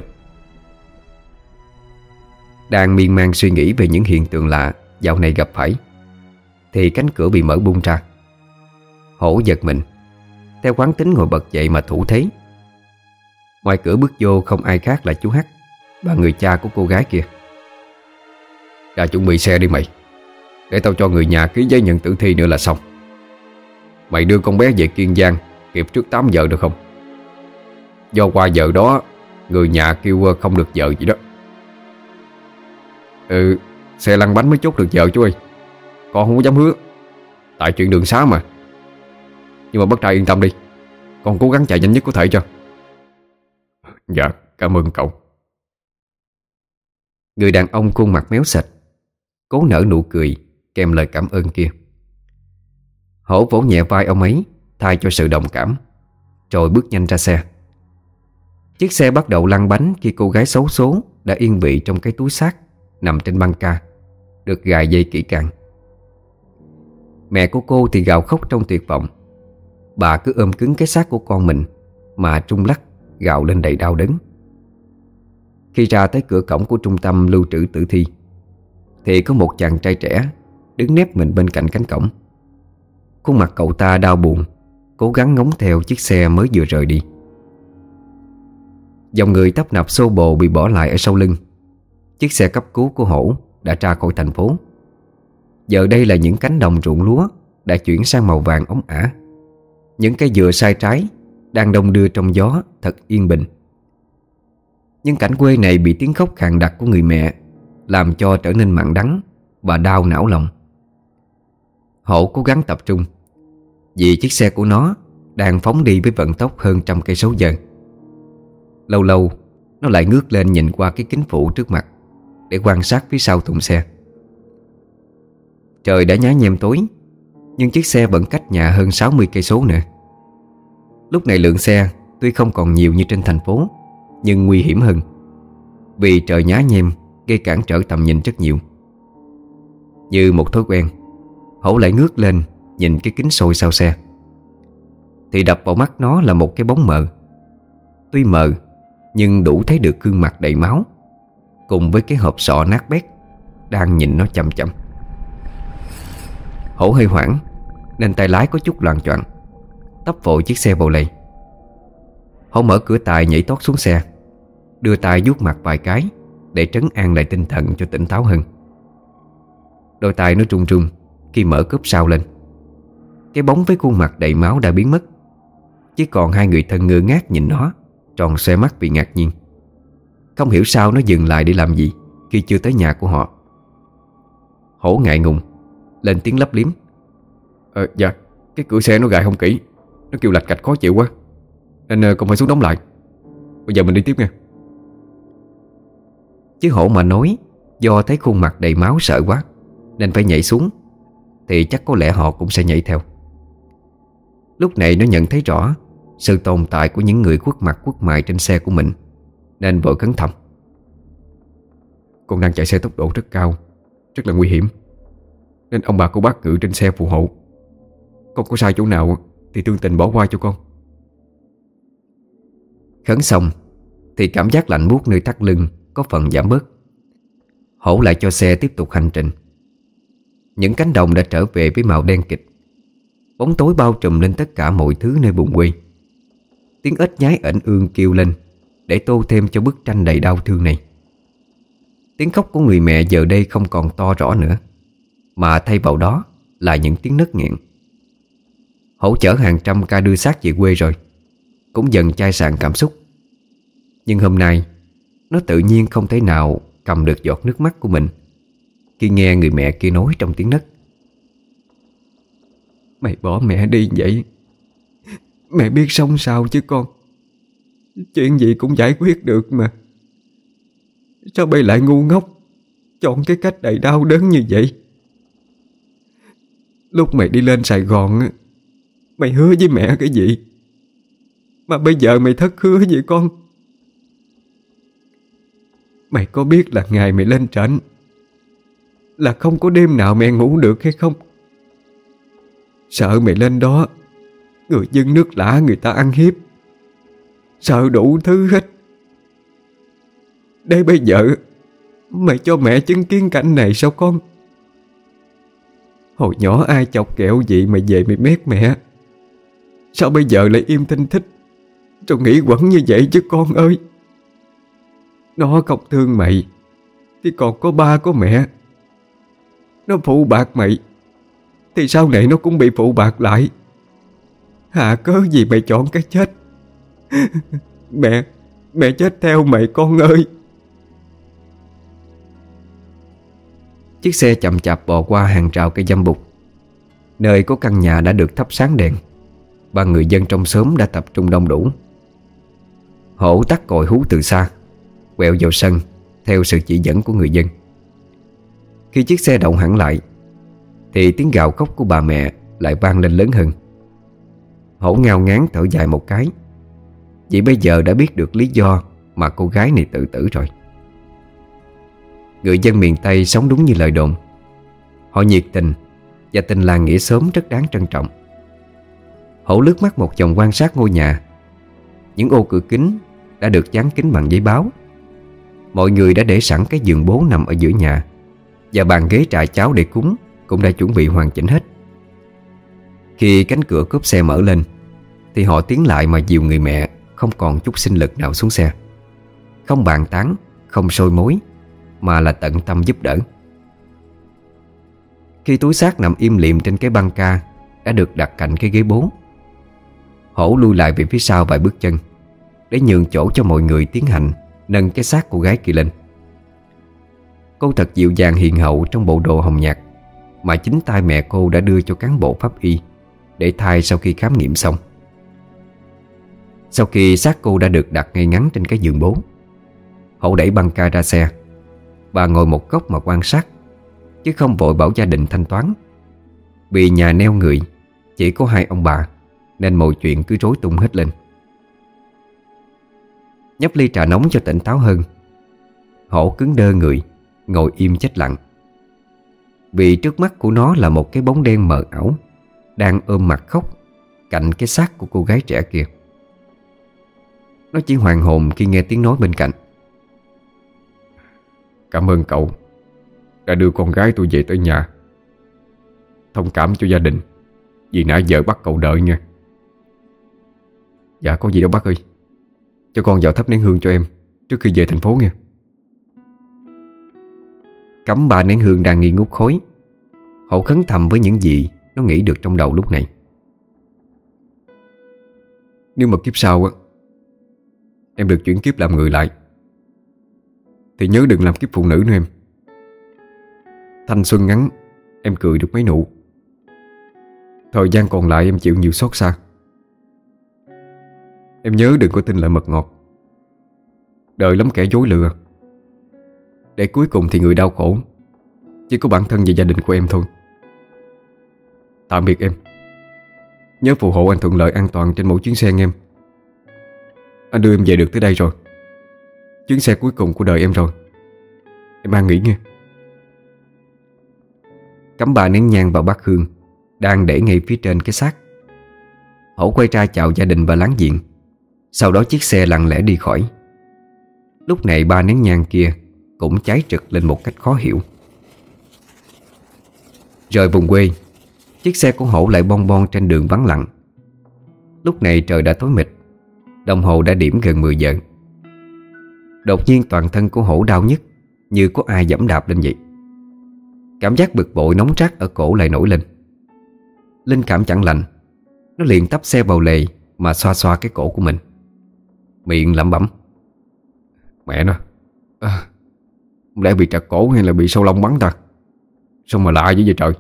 Đang miên man suy nghĩ về những hiện tượng lạ dạo này gặp phải, thì cánh cửa bị mở bung ra. Hổ giật mình, theo quán tính ngồi bật dậy mà thủ thế. Ngoài cửa bước vô không ai khác là chú Hắc và người cha của cô gái kia. Ra chuẩn bị xe đi mày, để tao cho người nhà ký giấy nhận tử thi nữa là xong. Mày đưa con bé về Kiên Giang kịp trước tám giờ được không? Do qua giờ đó người nhà kêu không được giờ gì đó. Ừ, xe lăn bánh mới chốt được giờ chú ơi. Con không có dám hứa, tại chuyện đường xá mà. Nhưng mà bác trai yên tâm đi, con cố gắng chạy nhanh nhất có thể cho. Dạ, cảm ơn cậu. Người đàn ông khuôn mặt méo sạch cố nở nụ cười kèm lời cảm ơn kia. Hổ vỗ nhẹ vai ông ấy thay cho sự đồng cảm, rồi bước nhanh ra xe. Chiếc xe bắt đầu lăn bánh khi cô gái xấu số đã yên vị trong cái túi xác nằm trên băng ca, được gài dây kỹ càng. Mẹ của cô thì gào khóc trong tuyệt vọng. Bà cứ ôm cứng cái xác của con mình mà trung lắc, gào lên đầy đau đớn. Khi ra tới cửa cổng của trung tâm lưu trữ tử thi, thì có một chàng trai trẻ đứng nép mình bên cạnh cánh cổng. Khuôn mặt cậu ta đau buồn, cố gắng ngóng theo chiếc xe mới vừa rời đi. Dòng người tấp nập xô bồ bị bỏ lại ở sau lưng. Chiếc xe cấp cứu của Hổ đã ra khỏi thành phố. Giờ đây là những cánh đồng ruộng lúa đã chuyển sang màu vàng óng ả. Những cây dừa sai trái đang đong đưa trong gió thật yên bình. Nhưng cảnh quê này bị tiếng khóc khàn đặc của người mẹ làm cho trở nên mặn đắng và đau não lòng. Hổ cố gắng tập trung, vì chiếc xe của nó đang phóng đi với vận tốc hơn trăm cây số giờ. Lâu lâu nó lại ngước lên nhìn qua cái kính phụ trước mặt để quan sát phía sau thùng xe. Trời đã nhá nhem tối, nhưng chiếc xe vẫn cách nhà hơn sáu mươi cây số nữa. Lúc này lượng xe tuy không còn nhiều như trên thành phố, nhưng nguy hiểm hơn, vì trời nhá nhem gây cản trở tầm nhìn rất nhiều. Như một thói quen, Hổ lại ngước lên nhìn cái kính soi sau xe, thì đập vào mắt nó là một cái bóng mờ. Tuy mờ nhưng đủ thấy được gương mặt đầy máu, cùng với cái hộp sọ nát bét đang nhìn nó chằm chằm. Hổ hơi hoảng nên tay lái có chút loạng choạng, tấp vội chiếc xe vào lề. Hổ mở cửa tài nhảy tót xuống xe, đưa tay vuốt mặt vài cái để trấn an lại tinh thần cho tỉnh táo hơn. Đôi tay nó run run khi mở cốp sau lên. Cái bóng với khuôn mặt đầy máu đã biến mất, chỉ còn hai người thân ngơ ngác nhìn nó, tròn xoe mắt vì ngạc nhiên. Không hiểu sao nó dừng lại để làm gì khi chưa tới nhà của họ. Hổ ngại ngùng lên tiếng lấp liếm: Ờ dạ, cái cửa xe nó gài không kỹ, nó kêu lạch cạch khó chịu quá, nên con phải xuống đóng lại. Bây giờ mình đi tiếp nha. Chứ Hổ mà nói do thấy khuôn mặt đầy máu sợ quá nên phải nhảy xuống, thì chắc có lẽ họ cũng sẽ nhảy theo. Lúc này nó nhận thấy rõ sự tồn tại của những người quất mặt quất mày trên xe của mình, nên vội khấn thầm: Con đang chạy xe tốc độ rất cao, rất là nguy hiểm, nên ông bà cô bác ngự trên xe phù hộ. Con có sai chỗ nào thì thương tình bỏ qua cho con. Khấn xong thì cảm giác lạnh buốt nơi thắt lưng có phần giảm bớt. Hổ lại cho xe tiếp tục hành trình. Những cánh đồng đã trở về với màu đen kịt. Bóng tối bao trùm lên tất cả mọi thứ nơi vùng quê. Tiếng ếch nhái ẩn ương kêu lên để tô thêm cho bức tranh đầy đau thương này. Tiếng khóc của người mẹ giờ đây không còn to rõ nữa, mà thay vào đó là những tiếng nấc nghẹn. Hổ chở hàng trăm ca đưa xác về quê rồi, cũng dần chai sạn cảm xúc. Nhưng hôm nay nó tự nhiên không thể nào cầm được giọt nước mắt của mình khi nghe người mẹ kia nói trong tiếng nấc: Mày bỏ mẹ đi vậy, mẹ biết sống sao chứ con. Chuyện gì cũng giải quyết được mà. Sao bây lại ngu ngốc chọn cái cách đầy đau đớn như vậy? Lúc mày đi lên Sài Gòn, mày hứa với mẹ cái gì mà bây giờ mày thất hứa vậy con? Mày có biết là ngày mày lên trển là không có đêm nào mẹ ngủ được hay không? Sợ mày lên đó người dân nước lã người ta ăn hiếp, sợ đủ thứ hết. Để bây giờ mày cho mẹ chứng kiến cảnh này sao con? Hồi nhỏ ai chọc ghẹo gì mày về mày mét mẹ, sao bây giờ lại im thinh thích rồi nghĩ quẩn như vậy chứ con ơi? Nó không thương mày thì còn có ba có mẹ. Nó phụ bạc mày thì sau này nó cũng bị phụ bạc lại. Hà cớ gì mày chọn cái chết? Mẹ Mẹ chết theo mày con ơi. Chiếc xe chậm chạp bò qua hàng rào cây dâm bụt, nơi có căn nhà đã được thắp sáng đèn và người dân trong xóm đã tập trung đông đủ. Hổ tắt còi hú từ xa, quẹo vào sân theo sự chỉ dẫn của người dân. Khi chiếc xe động hẳn lại thì tiếng gào khóc của bà mẹ lại vang lên lớn hơn. Hổ ngao ngán thở dài một cái, vì bây giờ đã biết được lý do mà cô gái này tự tử rồi. Người dân miền Tây sống đúng như lời đồn. Họ nhiệt tình và tình làng nghĩa xóm rất đáng trân trọng. Hổ lướt mắt một vòng quan sát ngôi nhà. Những ô cửa kính đã được dán kính bằng giấy báo. Mọi người đã để sẵn cái giường bố nằm ở giữa nhà, và bàn ghế trà cháo để cúng cũng đã chuẩn bị hoàn chỉnh hết. Khi cánh cửa cốp xe mở lên thì họ tiến lại mà dìu người mẹ không còn chút sinh lực nào xuống xe. Không bàn tán, không soi mối, mà là tận tâm giúp đỡ. Khi túi xác nằm im lìm trên cái băng ca đã được đặt cạnh cái ghế bố, Hổ lui lại về phía sau vài bước chân để nhường chỗ cho mọi người tiến hành nâng cái xác cô gái kia lên. Cô thật dịu dàng hiền hậu trong bộ đồ hồng nhạt mà chính tay mẹ cô đã đưa cho cán bộ pháp y để thay sau khi khám nghiệm xong. Sau khi xác cô đã được đặt ngay ngắn trên cái giường bố, Hậu đẩy băng ca ra xe. Bà ngồi một góc mà quan sát, chứ không vội bảo gia đình thanh toán. Vì nhà neo người chỉ có hai ông bà, nên mọi chuyện cứ rối tung hết lên. Nhấp ly trà nóng cho tỉnh táo hơn, Hổ cứng đơ người, ngồi im chết lặng. Vì trước mắt của nó là một cái bóng đen mờ ảo đang ôm mặt khóc cạnh cái xác của cô gái trẻ kia. Nó chỉ hoàn hồn khi nghe tiếng nói bên cạnh. Cảm ơn cậu đã đưa con gái tôi về tới nhà. Thông cảm cho gia đình vì nãy giờ bắt cậu đợi nha. Dạ có gì đâu bác ơi. Cho con vào thắp nén hương cho em trước khi về thành phố nha. Cắm ba nén hương đang nghi ngút khói, Hậu khấn thầm với những gì nó nghĩ được trong đầu lúc này. Nếu mà kiếp sau á em được chuyển kiếp làm người lại thì nhớ đừng làm kiếp phụ nữ nữa em. Thanh xuân ngắn, em cười được mấy nụ. Thời gian còn lại em chịu nhiều xót xa. Em nhớ đừng có tin lời mật ngọt. Đời lắm kẻ dối lừa, để cuối cùng thì người đau khổ chỉ có bản thân và gia đình của em thôi. Tạm biệt em. Nhớ phù hộ anh thuận lợi an toàn trên mỗi chuyến xe nghe em. Anh đưa em về được tới đây rồi. Chuyến xe cuối cùng của đời em rồi. Em an nghỉ nghe. Cắm ba nén nhang vào bát hương đang để ngay phía trên cái xác. Hổ quay ra chào gia đình và láng giềng. Sau đó chiếc xe lặng lẽ đi khỏi. Lúc này ba nén nhang kia cũng cháy rực lên một cách khó hiểu. Rời vùng quê, chiếc xe của Hổ lại bon bon trên đường vắng lặng. Lúc này trời đã tối mịt, đồng hồ đã điểm gần mười giờ. Đột nhiên toàn thân của Hổ đau nhức, như có ai giẫm đạp lên vậy. Cảm giác bực bội nóng rát ở cổ lại nổi lên. Linh cảm chẳng lành, nó liền tấp xe vào lề mà xoa xoa cái cổ của mình, miệng lẩm bẩm: Mẹ nó à, không lẽ bị trật cổ hay là bị sâu lông bắn ta? Sao mà lạ dữ vậy trời.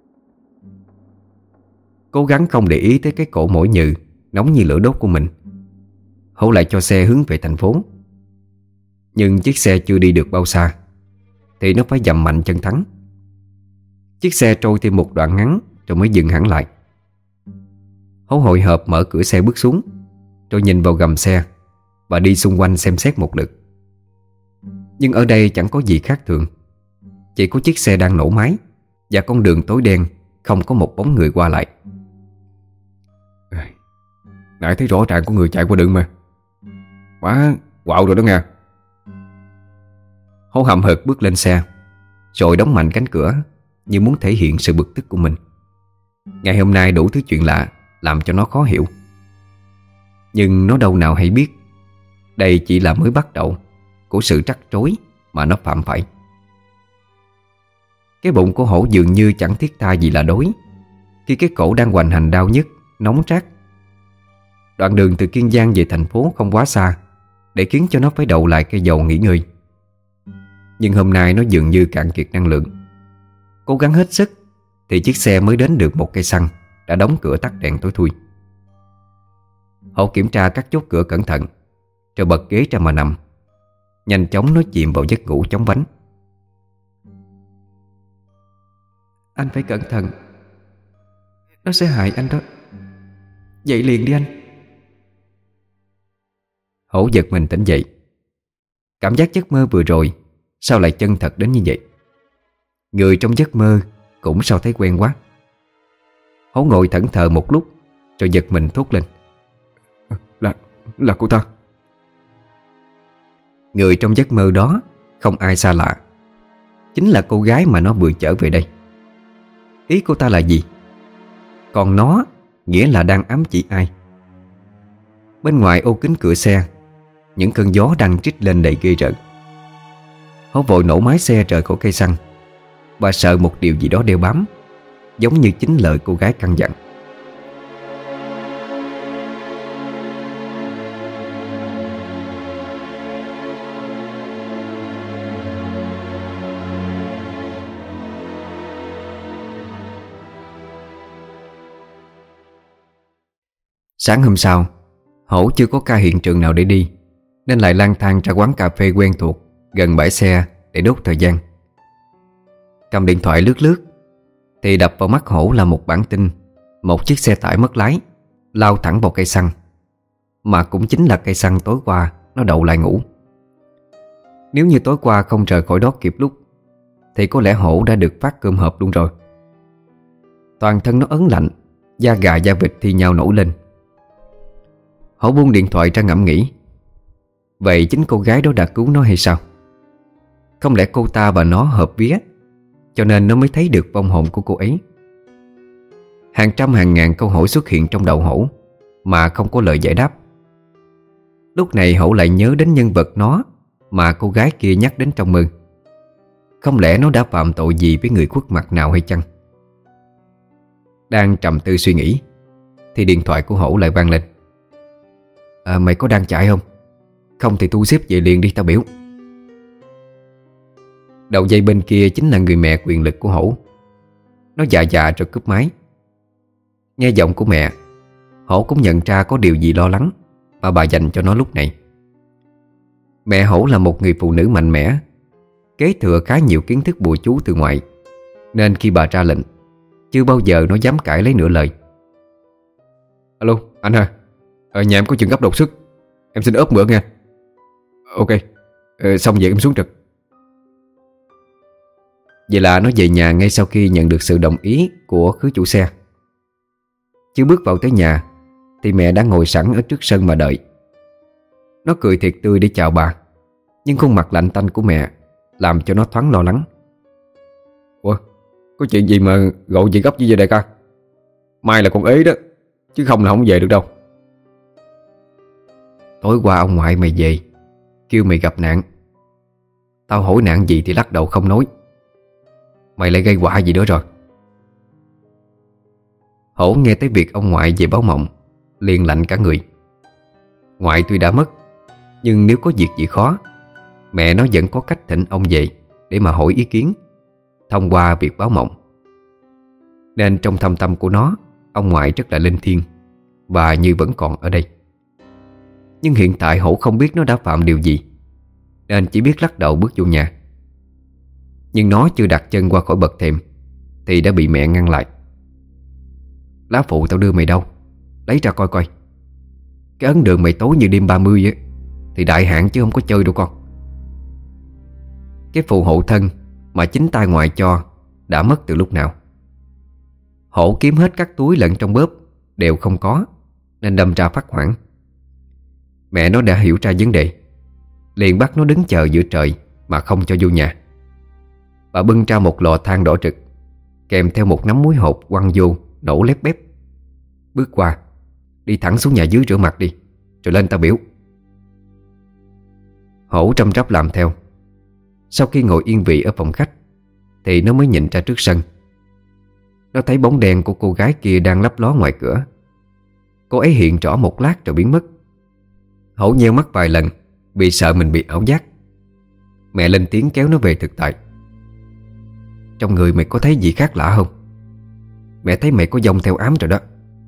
Cố gắng không để ý tới cái cổ mỏi nhừ, nóng như lửa đốt của mình, Hổ lại cho xe hướng về thành phố. Nhưng chiếc xe chưa đi được bao xa thì nó phải dầm mạnh chân thắng. Chiếc xe trôi thêm một đoạn ngắn rồi mới dừng hẳn lại. Hổ hồi hộp mở cửa xe bước xuống, rồi nhìn vào gầm xe và đi xung quanh xem xét một lượt. Nhưng ở đây chẳng có gì khác thường. Chỉ có chiếc xe đang nổ máy và con đường tối đen, không có một bóng người qua lại. Nãy thấy rõ ràng có người chạy qua đường mà. Quá quạo rồi đó nha. Hổ hậm hực bước lên xe, rồi đóng mạnh cánh cửa, như muốn thể hiện sự bực tức của mình. Ngày hôm nay đủ thứ chuyện lạ làm cho nó khó hiểu. Nhưng nó đâu nào hay biết, đây chỉ là mới bắt đầu của sự rắc rối mà nó phạm phải. Cái bụng của Hổ dường như chẳng thiết tha gì là đối, khi cái cổ đang hoành hành đau nhức, nóng rát. Đoạn đường từ Kiên Giang về thành phố không quá xa, để khiến cho nó phải đậu lại cây dầu nghỉ ngơi. Nhưng hôm nay nó dường như cạn kiệt năng lượng. Cố gắng hết sức thì chiếc xe mới đến được một cây xăng đã đóng cửa tắt đèn tối thui. Hổ kiểm tra các chốt cửa cẩn thận, rồi bật ghế ra mà nằm. Nhanh chóng nó chìm vào giấc ngủ chóng vánh. Anh phải cẩn thận, nó sẽ hại anh đó. Dậy liền đi anh. Hổ giật mình tỉnh dậy. Cảm giác giấc mơ vừa rồi sao lại chân thật đến như vậy? Người trong giấc mơ cũng sao thấy quen quá. Hổ ngồi thẫn thờ một lúc, rồi giật mình thốt lên: Là, là cô ta. Người trong giấc mơ đó không ai xa lạ, chính là cô gái mà nó vừa trở về đây. Ý cô ta là gì? Còn nó nghĩa là đang ám chỉ ai? Bên ngoài ô kính cửa xe, những cơn gió đang trích lên đầy ghê rợn. Hổ vội nổ máy xe rời khỏi cây xăng, và sợ một điều gì đó đeo bám, giống như chính lời cô gái căn dặn. Sáng hôm sau, Hổ chưa có ca hiện trường nào để đi, nên lại lang thang ra quán cà phê quen thuộc gần bãi xe để đốt thời gian. Cầm điện thoại lướt lướt thì đập vào mắt Hổ là một bản tin một chiếc xe tải mất lái lao thẳng vào cây xăng, mà cũng chính là cây xăng tối qua nó đậu lại ngủ. Nếu như tối qua không rời khỏi đó kịp lúc thì có lẽ Hổ đã được phát cơm hộp luôn rồi. Toàn thân nó ớn lạnh, da gà da vịt thi nhau nổi lên. Hổ buông điện thoại ra ngẫm nghĩ, vậy chính cô gái đó đã cứu nó hay sao? Không lẽ cô ta và nó hợp vía, cho nên nó mới thấy được vong hồn của cô ấy? Hàng trăm hàng ngàn câu hỏi xuất hiện trong đầu Hổ mà không có lời giải đáp. Lúc này Hổ lại nhớ đến nhân vật nó mà cô gái kia nhắc đến trong mơ. Không lẽ nó đã phạm tội gì với người khuất mặt nào hay chăng? Đang trầm tư suy nghĩ thì điện thoại của Hổ lại vang lên. À, mày có đang chạy không? Không thì thu xếp về liền đi tao biểu. Đầu dây bên kia chính là người mẹ quyền lực của Hổ. Nó dạ dạ rồi cúp máy. Nghe giọng của mẹ, Hổ cũng nhận ra có điều gì lo lắng mà bà dành cho nó lúc này. Mẹ Hổ là một người phụ nữ mạnh mẽ, kế thừa khá nhiều kiến thức bùa chú từ ngoại, nên khi bà ra lệnh, chưa bao giờ nó dám cãi lấy nửa lời. Alo, anh hả? Ở nhà em có chuyện gấp đột xuất, em xin ốp mượn nha. Ok, ờ, xong vậy em xuống trực. Vậy là nó về nhà ngay sau khi nhận được sự đồng ý của khứ chủ xe. Chưa bước vào tới nhà thì mẹ đã ngồi sẵn ở trước sân mà đợi. Nó cười thiệt tươi để chào bà, nhưng khuôn mặt lạnh tanh của mẹ làm cho nó thoáng lo lắng. Ủa, có chuyện gì mà gọi gì gấp như vậy đại ca? Mai là con ế đó, chứ không là không về được đâu. Tối qua ông ngoại mày về, kêu mày gặp nạn. Tao hỏi nạn gì thì lắc đầu không nói. Mày lại gây họa gì nữa rồi? Hổ nghe tới việc ông ngoại về báo mộng liền lạnh cả người. Ngoại tuy đã mất, nhưng nếu có việc gì khó, mẹ nó vẫn có cách thỉnh ông về để mà hỏi ý kiến thông qua việc báo mộng. Nên trong thâm tâm của nó, ông ngoại rất là linh thiêng và như vẫn còn ở đây. Nhưng hiện tại Hổ không biết nó đã phạm điều gì, nên chỉ biết lắc đầu bước vô nhà. Nhưng nó chưa đặt chân qua khỏi bậc thềm thì đã bị mẹ ngăn lại. Lá phụ tao đưa mày đâu? Lấy ra coi coi. Cái ấn đường mày tối như đêm ba mươi ấy, thì đại hạn chứ không có chơi đâu con. Cái phù hộ thân mà chính tay ngoại cho đã mất từ lúc nào. Hổ kiếm hết các túi lẫn trong bóp đều không có, nên đâm ra phát hoảng. Mẹ nó đã hiểu ra vấn đề, liền bắt nó đứng chờ giữa trời mà không cho vô nhà. Bà bưng ra một lò than đỏ rực, kèm theo một nắm muối hột quăng vô, nổ lép bép. Bước qua, đi thẳng xuống nhà dưới rửa mặt đi, rồi lên tao biểu. Hổ trăm trắp làm theo. Sau khi ngồi yên vị ở phòng khách thì nó mới nhìn ra trước sân. Nó thấy bóng đen của cô gái kia đang lấp ló ngoài cửa. Cô ấy hiện rõ một lát rồi biến mất. Hổ nheo mắt vài lần vì sợ mình bị ảo giác. Mẹ lên tiếng kéo nó về thực tại. Trong người mày có thấy gì khác lạ không? Mẹ thấy mẹ có dông theo ám rồi đó.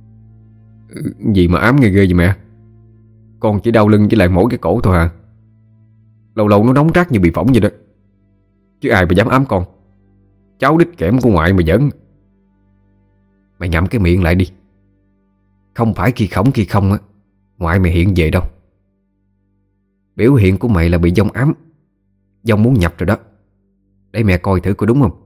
Gì mà ám ghê ghê vậy mẹ? Con chỉ đau lưng với lại mỗi cái cổ thôi à. Lâu lâu nó nóng rát như bị phỏng vậy đó. Chứ ai mà dám ám con. Cháu đích kẽm của ngoại mà giỡn. Mày ngậm cái miệng lại đi. Không phải khi khổng khi không á, ngoại mày hiện về đâu. Biểu hiện của mày là bị dông ám. Dông muốn nhập rồi đó. Để mẹ coi thử có đúng không.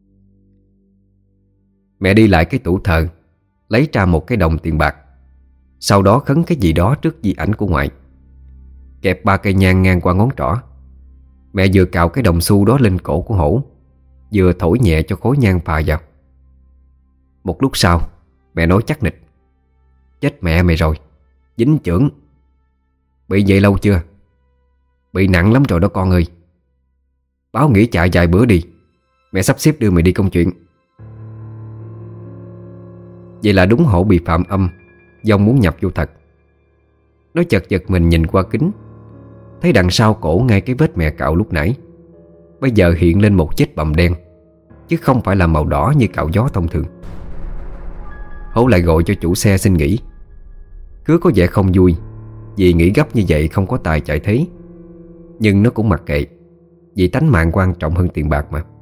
Mẹ đi lại cái tủ thờ, lấy ra một cái đồng tiền bạc. Sau đó khấn cái gì đó trước di ảnh của ngoại, kẹp ba cây nhang ngang qua ngón trỏ. Mẹ vừa cạo cái đồng xu đó lên cổ của Hổ, vừa thổi nhẹ cho khối nhang phà vào. Một lúc sau, mẹ nói chắc nịch. Chết mẹ mày rồi, dính chưởng. Bị vậy lâu chưa? Bị nặng lắm rồi đó con ơi. Báo nghỉ chạy vài bữa đi, mẹ sắp xếp đưa mày đi công chuyện. Vậy là đúng Hổ bị phạm âm, dông muốn nhập vô thật. Nó chợt giật mình nhìn qua kính, thấy đằng sau cổ ngay cái vết mẹ cạo lúc nãy bây giờ hiện lên một vết bầm đen, chứ không phải là màu đỏ như cạo gió thông thường. Hổ lại gọi cho chủ xe xin nghỉ. Cứ có vẻ không vui vì nghĩ gấp như vậy không có tài chạy thế. Nhưng nó cũng mặc kệ, vì tánh mạng quan trọng hơn tiền bạc mà.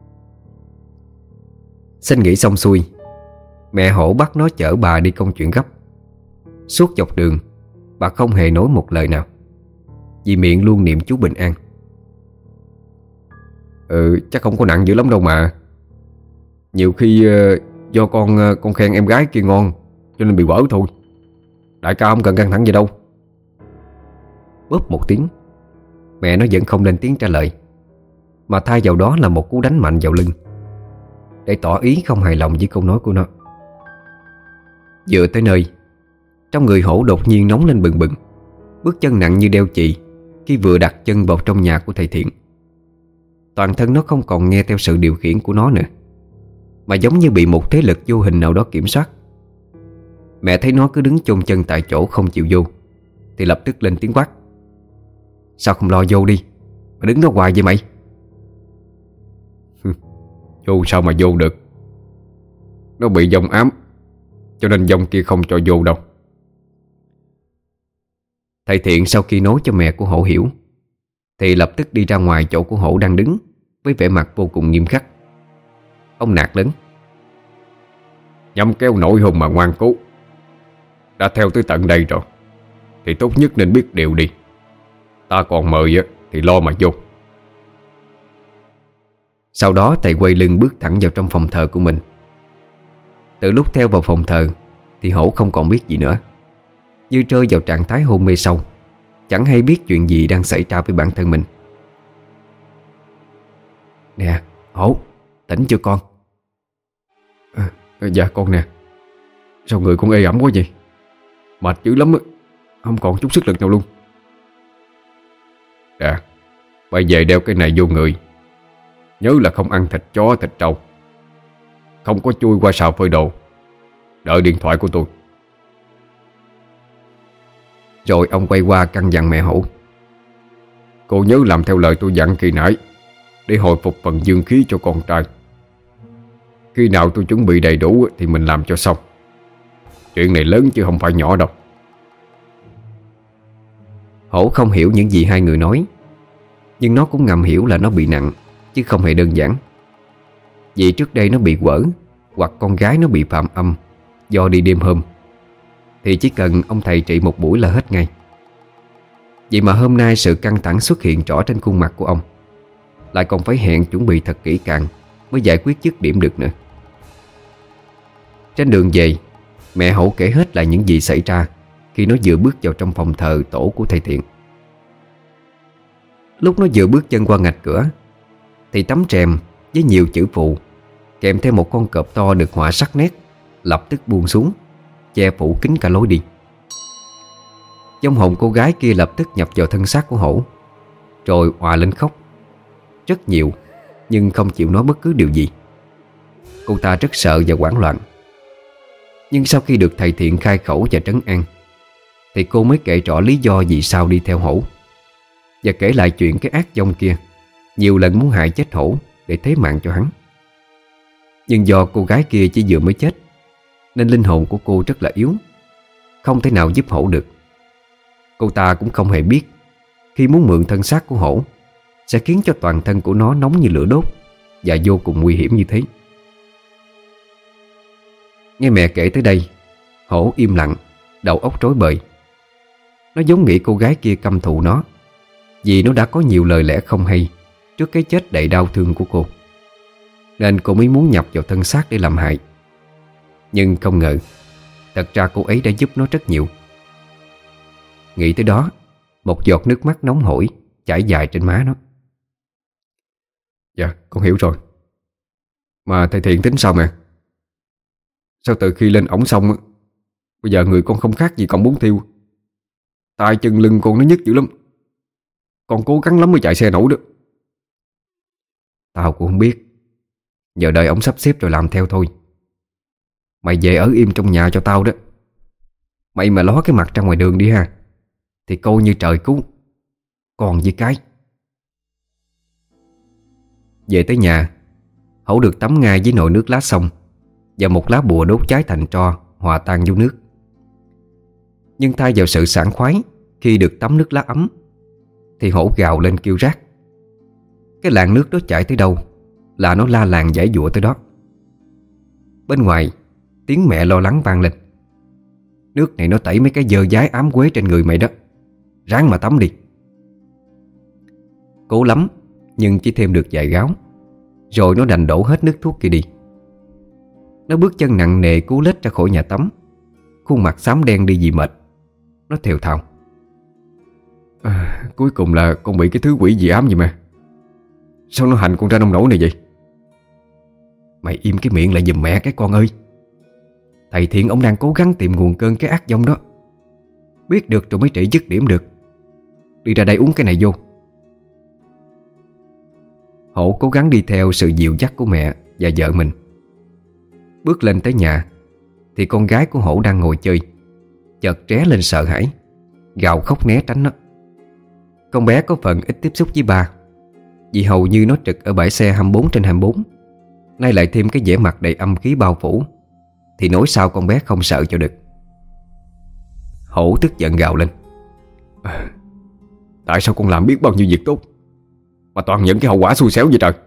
Xin nghỉ xong xuôi, mẹ Hổ bắt nó chở bà đi công chuyện gấp. Suốt dọc đường, bà không hề nói một lời nào, vì miệng luôn niệm chú bình an. Ừ, chắc không có nặng dữ lắm đâu mà. Nhiều khi uh, do con uh, con khen em gái kia ngon cho nên bị vỡ thôi. Đại ca không cần căng thẳng gì đâu. Bóp một tiếng, mẹ nó vẫn không lên tiếng trả lời, mà thay vào đó là một cú đánh mạnh vào lưng, để tỏ ý không hài lòng với câu nói của nó. Vừa tới nơi, trong người Hổ đột nhiên nóng lên bừng bừng. Bước chân nặng như đeo chì khi vừa đặt chân vào trong nhà của thầy Thiện. Toàn thân nó không còn nghe theo sự điều khiển của nó nữa, mà giống như bị một thế lực vô hình nào đó kiểm soát. Mẹ thấy nó cứ đứng chôn chân tại chỗ không chịu vô, thì lập tức lên tiếng quát. Sao không lo vô đi, mà đứng đó hoài vậy mày? Vô sao mà vô được. Nó bị dông ám, cho nên dông kia không cho vô đâu. Thầy Thiện sau khi nói cho mẹ của Hổ hiểu, thì lập tức đi ra ngoài chỗ của Hổ đang đứng, với vẻ mặt vô cùng nghiêm khắc. Ông nạt lớn. Nhắm kéo nổi hôn mà ngoan cố. Đã theo tới tận đây rồi thì tốt nhất nên biết điều đi. Ta còn mời thì lo mà vô. Sau đó thầy quay lưng bước thẳng vào trong phòng thờ của mình. Từ lúc theo vào phòng thờ thì Hổ không còn biết gì nữa, như rơi vào trạng thái hôn mê sâu, chẳng hay biết chuyện gì đang xảy ra với bản thân mình. Nè Hổ, tỉnh chưa con? À, dạ con nè. Sao người con ê ẩm quá vậy? Mệt dữ lắm á, không còn chút sức lực nào luôn. Dạ, bây giờ đeo cái này vô người. Nhớ là không ăn thịt chó thịt trâu, không có chui qua xào phơi đồ. Đợi điện thoại của tôi. Rồi ông quay qua căn dặn mẹ Hổ. Cô nhớ làm theo lời tôi dặn kỳ nãy, để hồi phục phần dương khí cho con trai. Khi nào tôi chuẩn bị đầy đủ thì mình làm cho xong. Chuyện này lớn chứ không phải nhỏ đâu. Hổ không hiểu những gì hai người nói, nhưng nó cũng ngầm hiểu là nó bị nặng, chứ không hề đơn giản. Vì trước đây nó bị quở, hoặc con gái nó bị phạm âm do đi đêm hôm, thì chỉ cần ông thầy trị một buổi là hết ngay. Vậy mà hôm nay sự căng thẳng xuất hiện rõ trên khuôn mặt của ông, lại còn phải hẹn chuẩn bị thật kỹ càng mới giải quyết dứt điểm được nữa. Trên đường về, mẹ Hổ kể hết lại những gì xảy ra khi nó vừa bước vào trong phòng thờ tổ của thầy Thiện. Lúc nó vừa bước chân qua ngạch cửa thì tấm rèm với nhiều chữ phụ kèm theo một con cọp to được họa sắc nét lập tức buông xuống, che phủ kín cả lối đi. Vong hồn cô gái kia lập tức nhập vào thân xác của Hổ, rồi òa lên khóc rất nhiều, nhưng không chịu nói bất cứ điều gì. Cô ta rất sợ và hoảng loạn. Nhưng sau khi được thầy Thiện khai khẩu và trấn an thì cô mới kể rõ lý do vì sao đi theo Hổ, và kể lại chuyện cái ác vong kia nhiều lần muốn hại chết Hổ để thế mạng cho hắn. Nhưng do cô gái kia chỉ vừa mới chết nên linh hồn của cô rất là yếu, không thể nào giúp Hổ được. Cô ta cũng không hề biết khi muốn mượn thân xác của Hổ sẽ khiến cho toàn thân của nó nóng như lửa đốt và vô cùng nguy hiểm như thế. Nghe mẹ kể tới đây, Hổ im lặng, đầu óc rối bời. Nó giống nghĩ cô gái kia căm thù nó vì nó đã có nhiều lời lẽ không hay trước cái chết đầy đau thương của cô, nên cô mới muốn nhập vào thân xác để làm hại. Nhưng không ngờ thật ra cô ấy đã giúp nó rất nhiều. Nghĩ tới đó, một giọt nước mắt nóng hổi chảy dài trên má nó. Dạ con hiểu rồi. Mà thầy Thiện tính sao mẹ? Sao từ khi lên ổng xong bây giờ người con không khác gì còn muốn thiêu. Tay chân lưng con nó nhức dữ lắm. Con cố gắng lắm mới chạy xe nổi được. Tao cũng không biết, giờ đợi ổng sắp xếp rồi làm theo thôi. Mày về ở im trong nhà cho tao đó. Mày mà ló cái mặt ra ngoài đường đi ha thì coi như trời cứu. Còn với cái về tới nhà, Hổ được tắm ngay với nồi nước lá xong và một lá bùa đốt cháy thành tro hòa tan vô nước. Nhưng thay vào sự sảng khoái khi được tắm nước lá ấm thì Hổ gào lên kêu rát. Cái làn nước đó chảy tới đâu là nó la làng giãy giụa tới đó. Bên ngoài tiếng mẹ lo lắng vang lên. Nước này nó tẩy mấy cái dơ dái ám quế trên người mày đó, ráng mà tắm đi. Cố lắm nhưng chỉ thêm được vài gáo, rồi nó đành đổ hết nước thuốc kia đi. Nó bước chân nặng nề cú lết ra khỏi nhà tắm, khuôn mặt xám đen đi vì mệt. Nó thều thào: à, Cuối cùng là con bị cái thứ quỷ gì ám vậy mà. Sao nó hành con ra nông nổi này vậy? Mày im cái miệng lại giùm mẹ cái con ơi. Thầy Thiện ông đang cố gắng tìm nguồn cơn cái ác vong đó. Biết được rồi mới trị dứt điểm được. Đi ra đây uống cái này vô. Hổ cố gắng đi theo sự dìu dắt của mẹ và vợ mình. Bước lên tới nhà thì con gái của Hổ đang ngồi chơi chợt ré lên sợ hãi, gào khóc né tránh nó. Con bé có phần ít tiếp xúc với ba vì hầu như nó trực ở bãi xe hai mươi bốn trên hai mươi bốn. Nay lại thêm cái vẻ mặt đầy âm khí bao phủ thì nói sao con bé không sợ cho được. Hổ tức giận gào lên: à, Tại sao con làm biết bao nhiêu việc tốt mà toàn nhận cái hậu quả xui xẻo vậy trời?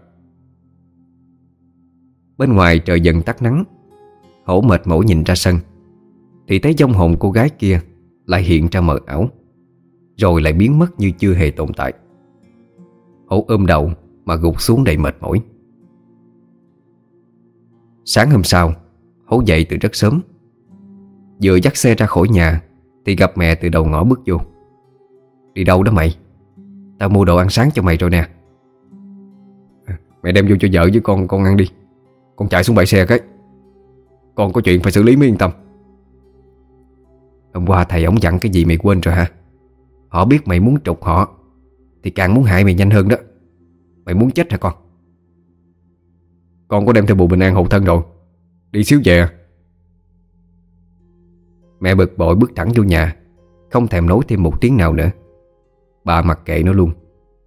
Bên ngoài trời dần tắt nắng. Hổ mệt mỏi nhìn ra sân thì thấy vong hồn cô gái kia lại hiện ra mờ ảo, rồi lại biến mất như chưa hề tồn tại. Hổ ôm đầu mà gục xuống đầy mệt mỏi. Sáng hôm sau, Hổ dậy từ rất sớm. Vừa dắt xe ra khỏi nhà thì gặp mẹ từ đầu ngõ bước vô. Đi đâu đó mày? Tao mua đồ ăn sáng cho mày rồi nè. Mẹ đem vô cho vợ với con con ăn đi. Con chạy xuống bãi xe cái. Con có chuyện phải xử lý mới yên tâm. Hôm qua thầy ổng dặn cái gì mày quên rồi hả? Họ biết mày muốn trục họ thì càng muốn hại mày nhanh hơn đó. Mày muốn chết hả con? Con có đem theo bùa bình an hộ thân rồi. Đi xíu về à? Mẹ bực bội bước thẳng vô nhà, không thèm nói thêm một tiếng nào nữa. Bà mặc kệ nó luôn.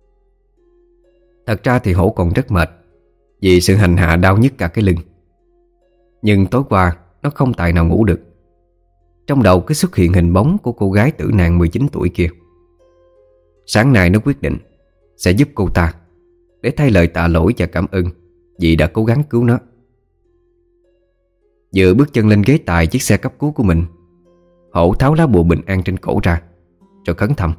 Thật ra thì Hổ còn rất mệt vì sự hành hạ đau nhức cả cái lưng. Nhưng tối qua nó không tài nào ngủ được. Trong đầu cứ xuất hiện hình bóng của cô gái tử nạn mười chín tuổi kia. Sáng nay nó quyết định sẽ giúp cô ta, để thay lời tạ lỗi và cảm ơn vì đã cố gắng cứu nó. Vừa bước chân lên ghế tài chiếc xe cấp cứu của mình, Hổ tháo lá bùa bình an trên cổ ra, rồi khấn thầm: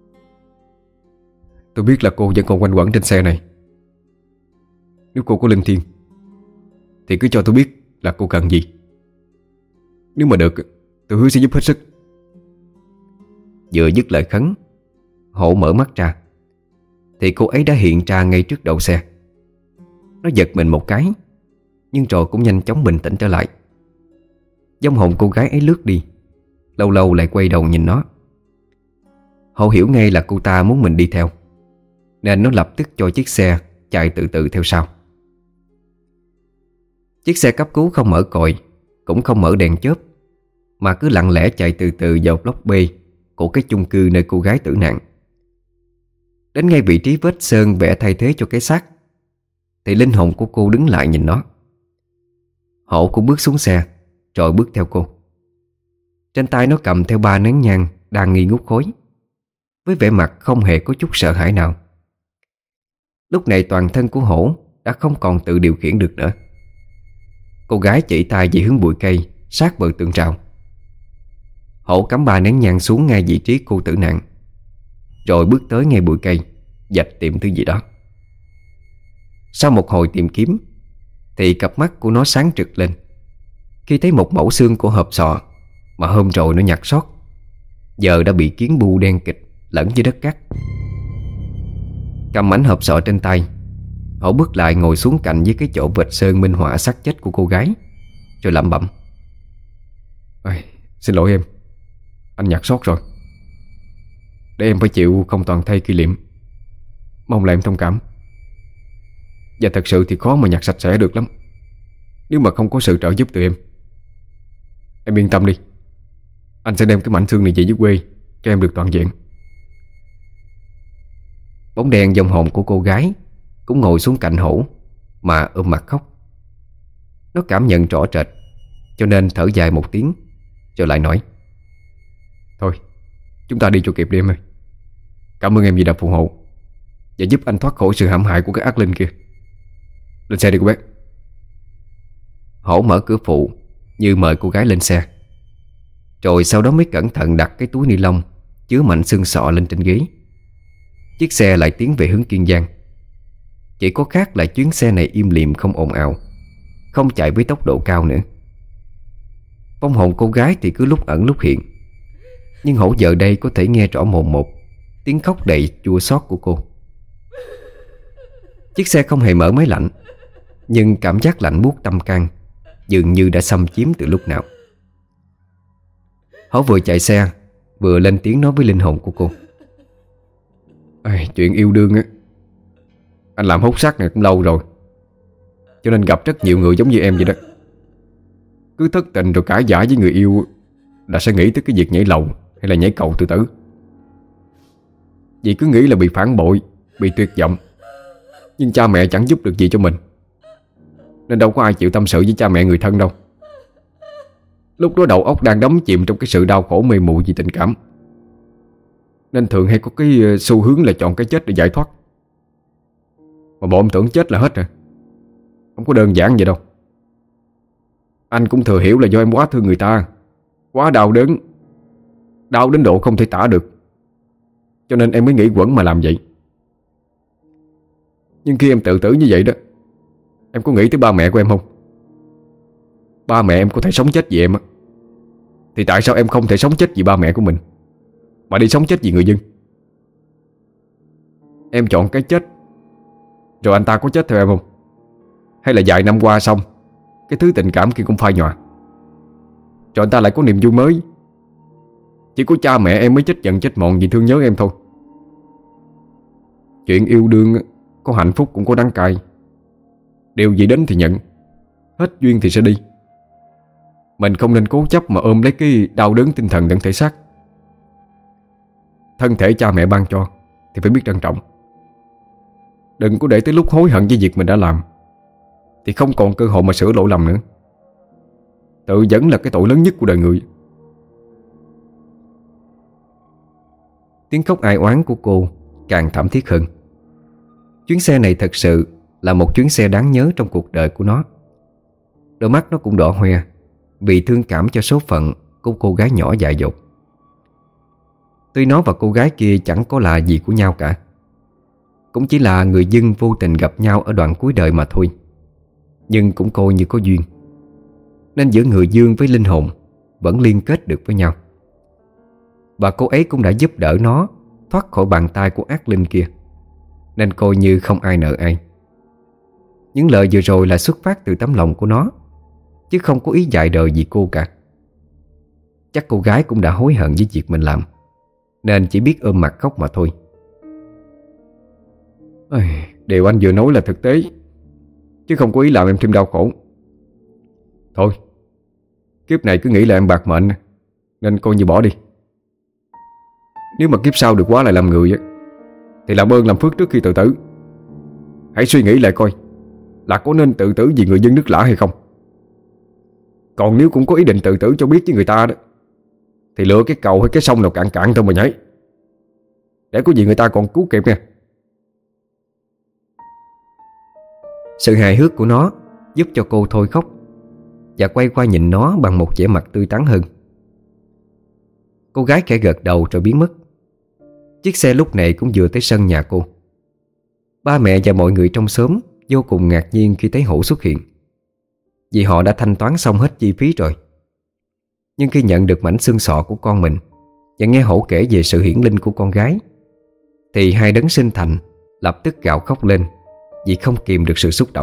Tôi biết là cô vẫn còn quanh quẩn trên xe này. Nếu cô có linh thiêng thì cứ cho tôi biết là cô cần gì. Nếu mà được, tôi hứa sẽ giúp hết sức. Vừa dứt lời khấn, Hổ mở mắt ra thì cô ấy đã hiện ra ngay trước đầu xe. Nó giật mình một cái, nhưng rồi cũng nhanh chóng bình tĩnh trở lại. Vong hồn cô gái ấy lướt đi, lâu lâu lại quay đầu nhìn nó. Hổ hiểu ngay là cô ta muốn mình đi theo, nên nó lập tức cho chiếc xe chạy từ từ theo sau. Chiếc xe cấp cứu không mở còi, cũng không mở đèn chớp, mà cứ lặng lẽ chạy từ từ vào block B của cái chung cư nơi cô gái tử nạn. Đến ngay vị trí vết sơn vẽ thay thế cho cái xác thì linh hồn của cô đứng lại nhìn nó. Hổ cũng bước xuống xe rồi bước theo cô. Trên tay nó cầm theo ba nén nhang đang nghi ngút khói, với vẻ mặt không hề có chút sợ hãi nào. Lúc này toàn thân của Hổ đã không còn tự điều khiển được nữa. Cô gái chỉ tay về hướng bụi cây sát bờ tường rào. Hổ cắm ba nén nhang xuống ngay vị trí cô tử nạn, rồi bước tới ngay bụi cây, vạch tìm thứ gì đó. Sau một hồi tìm kiếm thì cặp mắt của nó sáng trực lên khi thấy một mẫu xương của hộp sọ mà hôm rồi nó nhặt sót, giờ đã bị kiến bu đen kịt lẫn với đất cát. Cầm mảnh hộp sọ trên tay, Hổ bước lại ngồi xuống cạnh với cái chỗ vệt sơn minh họa xác chết của cô gái, rồi lẩm bẩm: "Ôi, xin lỗi em, anh nhặt sót rồi. Để em phải chịu không toàn thay kỷ niệm. Mong là em thông cảm. Và thật sự thì khó mà nhặt sạch sẽ được lắm nếu mà không có sự trợ giúp từ em. Em yên tâm đi, anh sẽ đem cái mảnh xương này về dưới quê cho em được toàn vẹn." Bóng đen vong hồn của cô gái cũng ngồi xuống cạnh Hổ mà ôm mặt khóc. Nó cảm nhận rõ rệt, cho nên thở dài một tiếng, rồi lại nói: "Thôi, chúng ta đi cho kịp đi em ơi. Cảm ơn em vì đã phù hộ và giúp anh thoát khỏi sự hãm hại của cái ác linh kia. Lên xe đi cô bé." Hổ mở cửa phụ như mời cô gái lên xe, rồi sau đó mới cẩn thận đặt cái túi ni lông chứa mảnh xương sọ lên trên ghế. Chiếc xe lại tiến về hướng Kiên Giang. Chỉ có khác là chuyến xe này im lìm, không ồn ào, không chạy với tốc độ cao nữa. Vong hồn cô gái thì cứ lúc ẩn lúc hiện, nhưng Hổ giờ đây có thể nghe rõ mồn một tiếng khóc đầy chua xót của cô. Chiếc xe không hề mở máy lạnh, nhưng cảm giác lạnh buốt tâm can dường như đã xâm chiếm từ lúc nào. Hổ vừa chạy xe vừa lên tiếng nói với linh hồn của cô: "Ê, chuyện yêu đương á, anh làm hút xác này cũng lâu rồi, cho nên gặp rất nhiều người giống như em vậy đó. Cứ thất tình rồi cãi vã với người yêu là sẽ nghĩ tới cái việc nhảy lầu hay là nhảy cầu tự tử. Vì cứ nghĩ là bị phản bội, bị tuyệt vọng, nhưng cha mẹ chẳng giúp được gì cho mình, nên đâu có ai chịu tâm sự với cha mẹ người thân đâu. Lúc đó đầu óc đang đắm chìm trong cái sự đau khổ mê mụ vì tình cảm, nên thường hay có cái xu hướng là chọn cái chết để giải thoát. Mà bọn em tưởng chết là hết rồi. Không có đơn giản vậy đâu. Anh cũng thừa hiểu là do em quá thương người ta, quá đau đớn, đau đến độ không thể tả được, cho nên em mới nghĩ quẩn mà làm vậy. Nhưng khi em tự tử như vậy đó, em có nghĩ tới ba mẹ của em không? Ba mẹ em có thể sống chết vì em á, thì tại sao em không thể sống chết vì ba mẹ của mình, mà đi sống chết vì người dân? Em chọn cái chết, rồi anh ta có chết theo em không? Hay là vài năm qua xong, cái thứ tình cảm kia cũng phai nhòa, rồi anh ta lại có niềm vui mới? Chỉ có cha mẹ em mới chết giận chết mòn vì thương nhớ em thôi. Chuyện yêu đương có hạnh phúc cũng có đắng cay. Điều gì đến thì nhận, hết duyên thì sẽ đi. Mình không nên cố chấp mà ôm lấy cái đau đớn tinh thần lẫn thể xác. Thân thể cha mẹ ban cho thì phải biết trân trọng. Đừng có để tới lúc hối hận với việc mình đã làm thì không còn cơ hội mà sửa lỗi lầm nữa. Tự vẫn là cái tội lớn nhất của đời người. Tiếng khóc ai oán của cô càng thảm thiết hơn. Chuyến xe này thật sự là một chuyến xe đáng nhớ trong cuộc đời của nó. Đôi mắt nó cũng đỏ hoe vì thương cảm cho số phận của cô gái nhỏ dại dột. Tuy nó và cô gái kia chẳng có là gì của nhau cả, cũng chỉ là người dân vô tình gặp nhau ở đoạn cuối đời mà thôi, nhưng cũng coi như có duyên, nên giữa người dương với linh hồn vẫn liên kết được với nhau. và cô ấy cũng đã giúp đỡ nó thoát khỏi bàn tay của ác linh kia, nên coi như không ai nợ ai. Những lời vừa rồi là xuất phát từ tấm lòng của nó, chứ không có ý dạy đời gì cô cả. Chắc cô gái cũng đã hối hận với việc mình làm, nên chỉ biết ôm mặt khóc mà thôi. Điều anh vừa nói là thực tế, chứ không có ý làm em thêm đau khổ. Thôi, kiếp này cứ nghĩ là em bạc mệnh, nên coi như bỏ đi. Nếu mà kiếp sau được quá lại làm người thì làm ơn làm phước trước khi tự tử. Hãy suy nghĩ lại coi là có nên tự tử vì người dân nước lã hay không. Còn nếu cũng có ý định tự tử cho biết với người ta đó, thì lựa cái cầu hay cái sông nào cạn cạn thôi mà nhảy, để có gì người ta còn cứu kịp nha. Sự hài hước của nó giúp cho cô thôi khóc, và quay qua nhìn nó bằng một vẻ mặt tươi tắn hơn. Cô gái khẽ gật đầu rồi biến mất. Chiếc xe lúc này cũng vừa tới sân nhà cô. Ba mẹ và mọi người trong xóm vô cùng ngạc nhiên khi thấy Hổ xuất hiện, vì họ đã thanh toán xong hết chi phí rồi. Nhưng khi nhận được mảnh xương sọ của con mình và nghe Hổ kể về sự hiển linh của con gái, thì hai đấng sinh thành lập tức gào khóc lên vì không kìm được sự xúc động.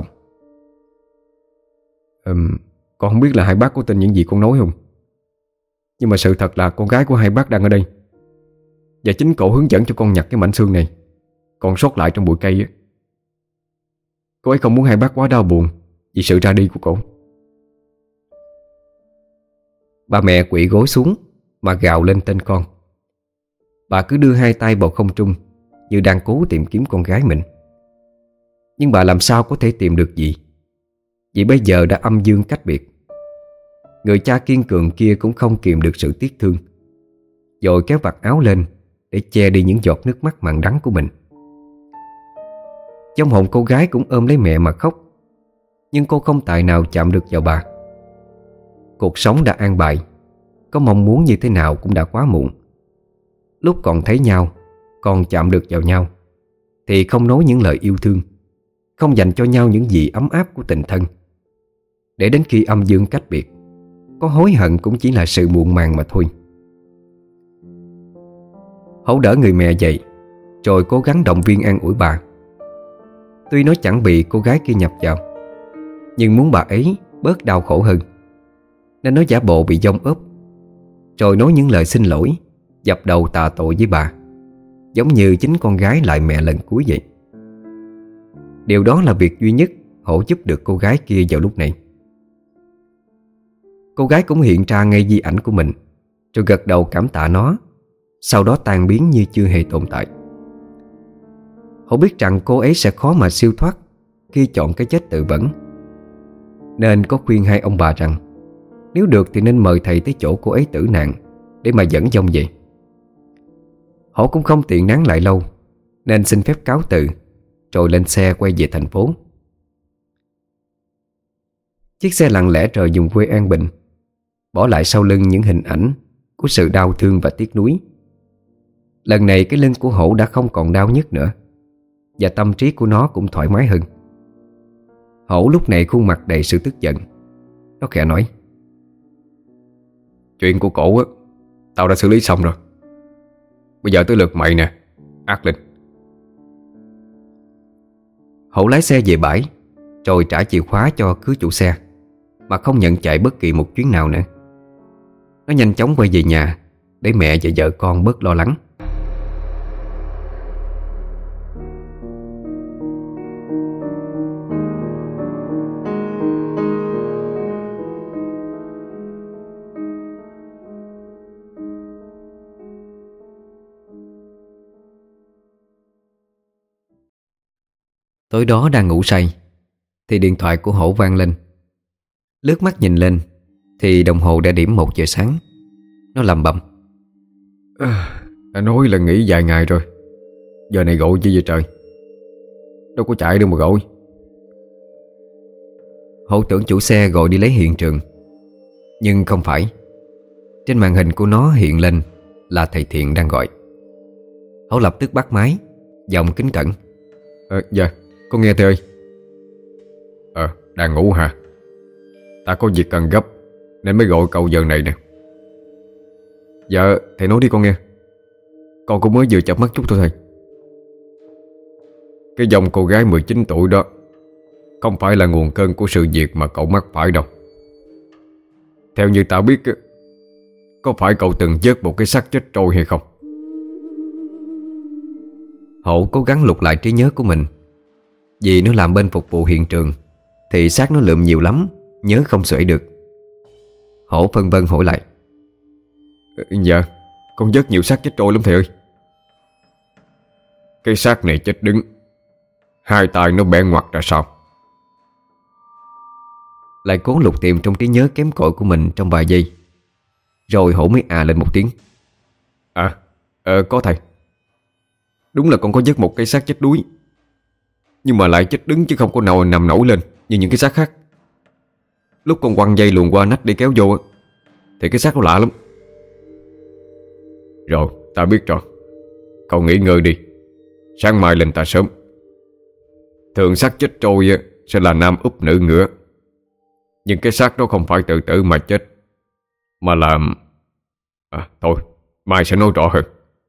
Ừm, con không biết là hai bác có tin những gì con nói không, nhưng mà sự thật là con gái của hai bác đang ở đây, và chính cổ hướng dẫn cho con nhặt cái mảnh xương này còn sót lại trong bụi cây á. Cô ấy không muốn hai bác quá đau buồn vì sự ra đi của cổ. Ba mẹ quỵ gối xuống mà gào lên tên con. Bà cứ đưa hai tay vào không trung, như đang cố tìm kiếm con gái mình. Nhưng bà làm sao có thể tìm được gì, vì bây giờ đã âm dương cách biệt. Người cha kiên cường kia cũng không kìm được sự tiếc thương, rồi kéo vạt áo lên để che đi những giọt nước mắt mặn đắng của mình. Trong hồn cô gái cũng ôm lấy mẹ mà khóc, nhưng cô không tài nào chạm được vào bà. Cuộc sống đã an bài, có mong muốn như thế nào cũng đã quá muộn. Lúc còn thấy nhau, còn chạm được vào nhau, thì không nói những lời yêu thương, không dành cho nhau những gì ấm áp của tình thân. Để đến khi âm dương cách biệt, có hối hận cũng chỉ là sự muộn màng mà thôi. Hổ đỡ người mẹ dậy, rồi cố gắng động viên an ủi bà. Tuy nó chẳng bị cô gái kia nhập vào, nhưng muốn bà ấy bớt đau khổ hơn, nên nó giả bộ bị dông ốp, rồi nói những lời xin lỗi, dập đầu tạ tội với bà, giống như chính con gái lại mẹ lần cuối vậy. Điều đó là việc duy nhất Hổ giúp được cô gái kia vào lúc này. Cô gái cũng hiện ra ngay di ảnh của mình, rồi gật đầu cảm tạ nó, sau đó tan biến như chưa hề tồn tại. Hổ biết rằng cô ấy sẽ khó mà siêu thoát khi chọn cái chết tự vẫn, nên có khuyên hai ông bà rằng nếu được thì nên mời thầy tới chỗ cô ấy tử nạn để mà dẫn dông về. Hổ cũng không tiện nán lại lâu, nên xin phép cáo từ, rồi lên xe quay về thành phố. Chiếc xe lặng lẽ rời vùng quê an bình, bỏ lại sau lưng những hình ảnh của sự đau thương và tiếc nuối. Lần này cái lưng của Hổ đã không còn đau nhức nữa, và tâm trí của nó cũng thoải mái hơn. Hổ lúc này khuôn mặt đầy sự tức giận. Nó khẽ nói: Chuyện của cổ á, tao đã xử lý xong rồi. Bây giờ tới lượt mày nè, ác linh. Hổ lái xe về bãi, rồi trả chìa khóa cho cứ chủ xe, mà không nhận chạy bất kỳ một chuyến nào nữa. Nó nhanh chóng quay về nhà để mẹ và vợ con bớt lo lắng. Tối đó đang ngủ say thì điện thoại của Hổ vang lên. Lướt mắt nhìn lên thì đồng hồ đã điểm một giờ sáng. Nó lầm bầm: à, đã nói là nghỉ vài ngày rồi, giờ này gọi chi vậy trời? Đâu có chạy đâu mà gọi. Hổ tưởng chủ xe gọi đi lấy hiện trường, nhưng không phải. Trên màn hình của nó hiện lên là thầy Thiện đang gọi. Hổ lập tức bắt máy, giọng kính cẩn: Ờ, dạ, con nghe thầy ơi. Ờ, đang ngủ hả? Ta có việc cần gấp nên mới gọi cậu giờ này nè. Dạ, thầy nói đi con nghe. Con cũng mới vừa chợp mắt chút thôi thầy. Cái dòng cô gái mười chín tuổi đó không phải là nguồn cơn của sự việc mà cậu mắc phải đâu. Theo như tao biết, có phải cậu từng vớt một cái xác chết trôi hay không? Hổ cố gắng lục lại trí nhớ của mình. Vì nó làm bên phục vụ hiện trường thì xác nó lượm nhiều lắm, nhớ không xuể được. Hổ phân vân hỏi lại. Dạ, con vớt nhiều xác chết trôi lắm thầy ơi. Cái xác này chết đứng, hai tay nó bẻ ngoặt ra sao? Lại cố lục tìm trong trí nhớ kém cỏi của mình trong vài giây. Rồi Hổ mới à lên một tiếng. À, ờ, có thầy. Đúng là con có vớt một cái xác chết đuối, nhưng mà lại chết đứng chứ không có nào nằm nổi lên như những cái xác khác. Lúc con quăng dây luồn qua nách để kéo vô thì cái xác nó lạ lắm. Rồi, ta biết rồi. Cậu nghỉ ngơi đi, sáng mai lên ta sớm. Thường xác chết trôi sẽ là nam úp nữ ngựa, nhưng cái xác đó không phải tự tử mà chết, mà là... À, thôi, mai sẽ nói rõ hơn.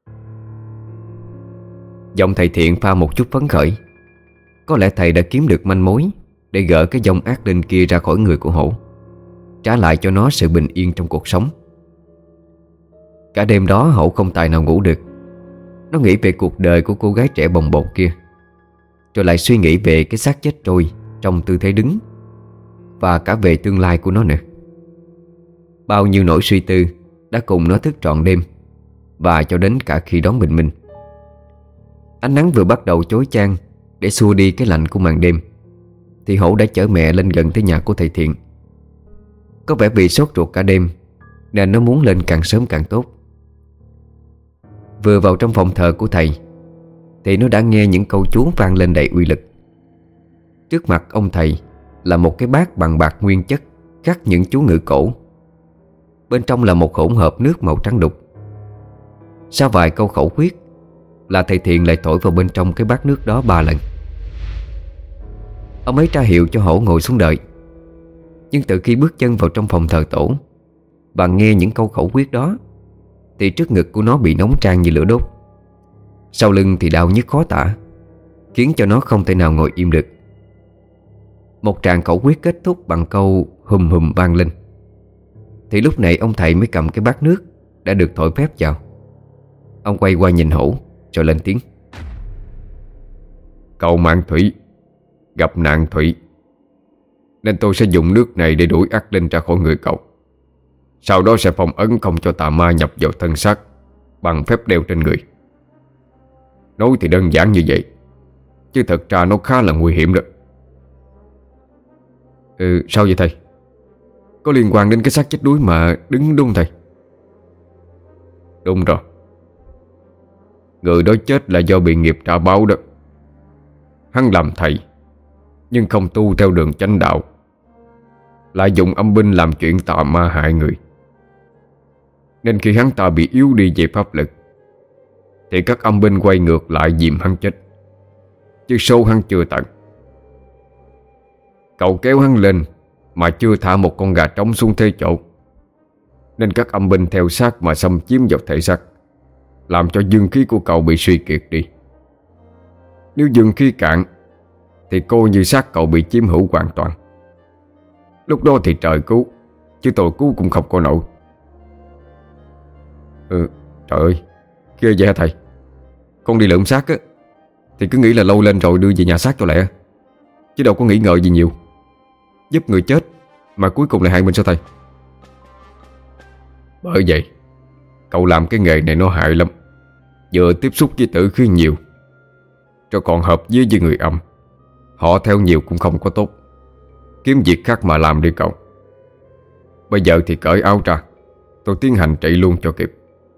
Giọng thầy Thiện pha một chút phấn khởi. Có lẽ thầy đã kiếm được manh mối để gỡ cái dòng ác linh kia ra khỏi người của Hổ, trả lại cho nó sự bình yên trong cuộc sống. Cả đêm đó Hổ không tài nào ngủ được. Nó nghĩ về cuộc đời của cô gái trẻ bồng bột kia, rồi lại suy nghĩ về cái xác chết trôi trong tư thế đứng, và cả về tương lai của nó nữa. Bao nhiêu nỗi suy tư đã cùng nó thức trọn đêm, và cho đến cả khi đón bình minh. Ánh nắng vừa bắt đầu chói chang để xua đi cái lạnh của màn đêm, thì Hổ đã chở mẹ lên gần tới nhà của thầy Thiện. Có vẻ vì sốt ruột cả đêm nên nó muốn lên càng sớm càng tốt. Vừa vào trong phòng thờ của thầy thì nó đã nghe những câu chú vang lên đầy uy lực. Trước mặt ông thầy là một cái bát bằng bạc nguyên chất khắc những chú ngữ cổ. Bên trong là một hỗn hợp nước màu trắng đục. Sau vài câu khẩu quyết là thầy Thiện lại thổi vào bên trong cái bát nước đó ba lần. Ông ấy ra hiệu cho Hổ ngồi xuống đợi. Nhưng từ khi bước chân vào trong phòng thờ tổ và nghe những câu khẩu quyết đó, thì trước ngực của nó bị nóng rang như lửa đốt. Sau lưng thì đau nhức khó tả, khiến cho nó không thể nào ngồi im được. Một tràng khẩu quyết kết thúc bằng câu hùm hùm vang lên. Thì lúc này ông thầy mới cầm cái bát nước đã được thổi phép vào. Ông quay qua nhìn Hổ rồi lên tiếng. Cậu mang thủy, gặp nạn thủy, nên tôi sẽ dùng nước này để đuổi ác linh ra khỏi người cậu. Sau đó sẽ phong ấn không cho tà ma nhập vào thân xác bằng phép đeo trên người. Nói thì đơn giản như vậy, chứ thật ra nó khá là nguy hiểm đó. Ừ, sao vậy thầy? Có liên quan đến cái xác chết đuối mà đứng đúng không thầy? Đúng rồi. Người đó chết là do bị nghiệp trả báo đó. Hắn làm thầy nhưng không tu theo đường chánh đạo, lại dùng âm binh làm chuyện tà ma hại người. Nên khi hắn ta bị yếu đi về pháp lực thì các âm binh quay ngược lại dìm hắn chết, chứ số hắn chưa tận. Cậu kéo hắn lên mà chưa thả một con gà trống xuống thế chỗ, nên các âm binh theo sát mà xâm chiếm vào thể xác, làm cho dương khí của cậu bị suy kiệt đi. Nếu dương khí cạn thì coi như xác cậu bị chiếm hữu hoàn toàn. Lúc đó thì trời cứu, chứ tôi cứu cũng không có nổi. Ừ, trời ơi, ghê vậy hả thầy? Con đi lượm xác á thì cứ nghĩ là lâu lên rồi đưa về nhà xác cho lẹ, chứ đâu có nghĩ ngợi gì nhiều. Giúp người chết mà cuối cùng lại hại mình sao thầy? Bởi vậy cậu làm cái nghề này nó hại lắm. Vừa tiếp xúc với tử khí nhiều, cho còn hợp với với người âm, họ theo nhiều cũng không có tốt. Kiếm việc khác mà làm đi cậu. Bây giờ thì cởi áo ra, tôi tiến hành trị luôn cho kịp.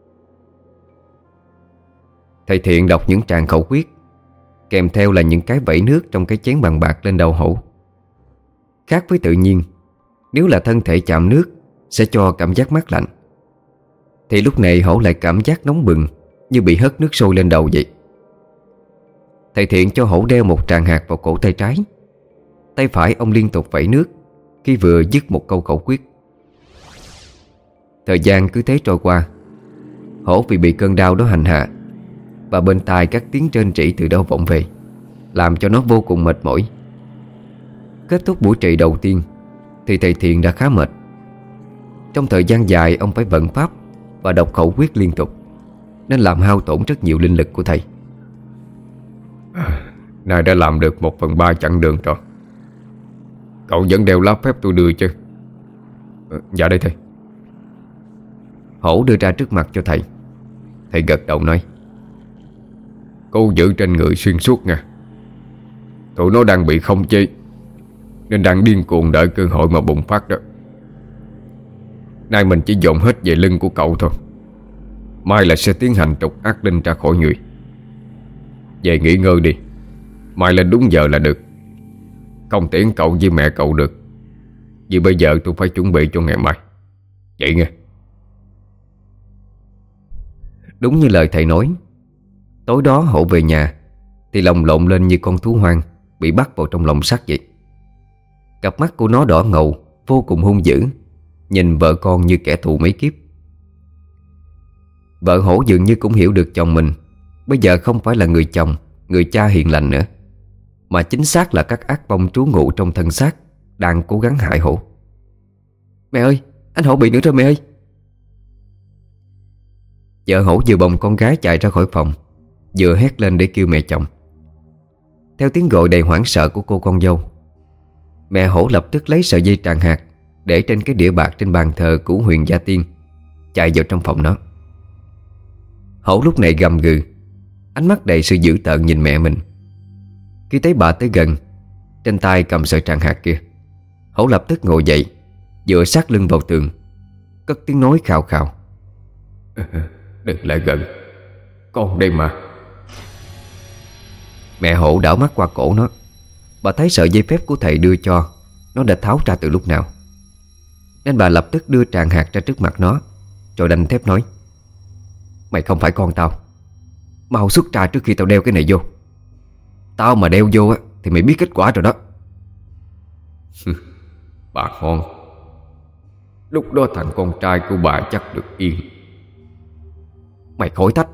Thầy Thiện đọc những tràng khẩu quyết, kèm theo là những cái vẩy nước trong cái chén bằng bạc lên đầu Hổ. Khác với tự nhiên, nếu là thân thể chạm nước sẽ cho cảm giác mát lạnh, thì lúc này Hổ lại cảm giác nóng bừng, như bị hất nước sôi lên đầu vậy. Thầy Thiện cho Hổ đeo một tràng hạt vào cổ tay trái. Tay phải ông liên tục vẩy nước khi vừa dứt một câu khẩu quyết. Thời gian cứ thế trôi qua. Hổ vì bị cơn đau đó hành hạ và bên tai các tiếng rên rỉ từ đâu vọng về, làm cho nó vô cùng mệt mỏi. Kết thúc buổi trị đầu tiên thì thầy Thiện đã khá mệt. Trong thời gian dài ông phải vận pháp và đọc khẩu quyết liên tục, nên làm hao tổn rất nhiều linh lực của thầy. Nay đã làm được một phần ba chặng đường rồi. Cậu vẫn đeo lá phép tôi đưa chứ? Dạ đây thầy. Hổ đưa ra trước mặt cho thầy. Thầy gật đầu nói: Cố giữ trên người xuyên suốt nha. Tụi nó đang bị không chế, nên đang điên cuồng đợi cơ hội mà bùng phát đó. Nay mình chỉ dồn hết về lưng của cậu thôi. Mai là sẽ tiến hành trục ác linh ra khỏi người. Về nghỉ ngơi đi, mai lên đúng giờ là được. Không tiễn cậu với mẹ cậu được, vì bây giờ tôi phải chuẩn bị cho ngày mai. Vậy nghe. Đúng như lời thầy nói, tối đó Hổ về nhà thì lòng lộn lên như con thú hoang bị bắt vào trong lồng sắt vậy. Cặp mắt của nó đỏ ngầu, vô cùng hung dữ, nhìn vợ con như kẻ thù mấy kiếp. Vợ Hổ dường như cũng hiểu được chồng mình bây giờ không phải là người chồng, người cha hiền lành nữa, mà chính xác là các ác vong trú ngụ trong thân xác đang cố gắng hại Hổ. Mẹ ơi, anh Hổ bị nữa rồi mẹ ơi. Vợ Hổ vừa bồng con gái chạy ra khỏi phòng, vừa hét lên để kêu mẹ chồng. Theo tiếng gọi đầy hoảng sợ của cô con dâu, mẹ Hổ lập tức lấy sợi dây tràng hạt để trên cái đĩa bạc trên bàn thờ của Huyền Gia Tiên, chạy vào trong phòng nó. Hổ lúc này gầm gừ, ánh mắt đầy sự dữ tợn nhìn mẹ mình. Khi thấy bà tới gần, trên tay cầm sợi tràng hạt kia, Hổ lập tức ngồi dậy, dựa sát lưng vào tường, cất tiếng nói khào khào: Đừng lại gần, con đây mà. Mẹ Hổ đảo mắt qua cổ nó. Bà thấy sợi dây phép của thầy đưa cho nó đã tháo ra từ lúc nào, nên bà lập tức đưa tràng hạt ra trước mặt nó, rồi đanh thép nói: Mày không phải con tao, mau xuất ra trước khi tao đeo cái này vô. Tao mà đeo vô á thì mày biết kết quả rồi đó. Bà ngon. Lúc đó thằng con trai của bà chắc được yên. Mày khỏi thách.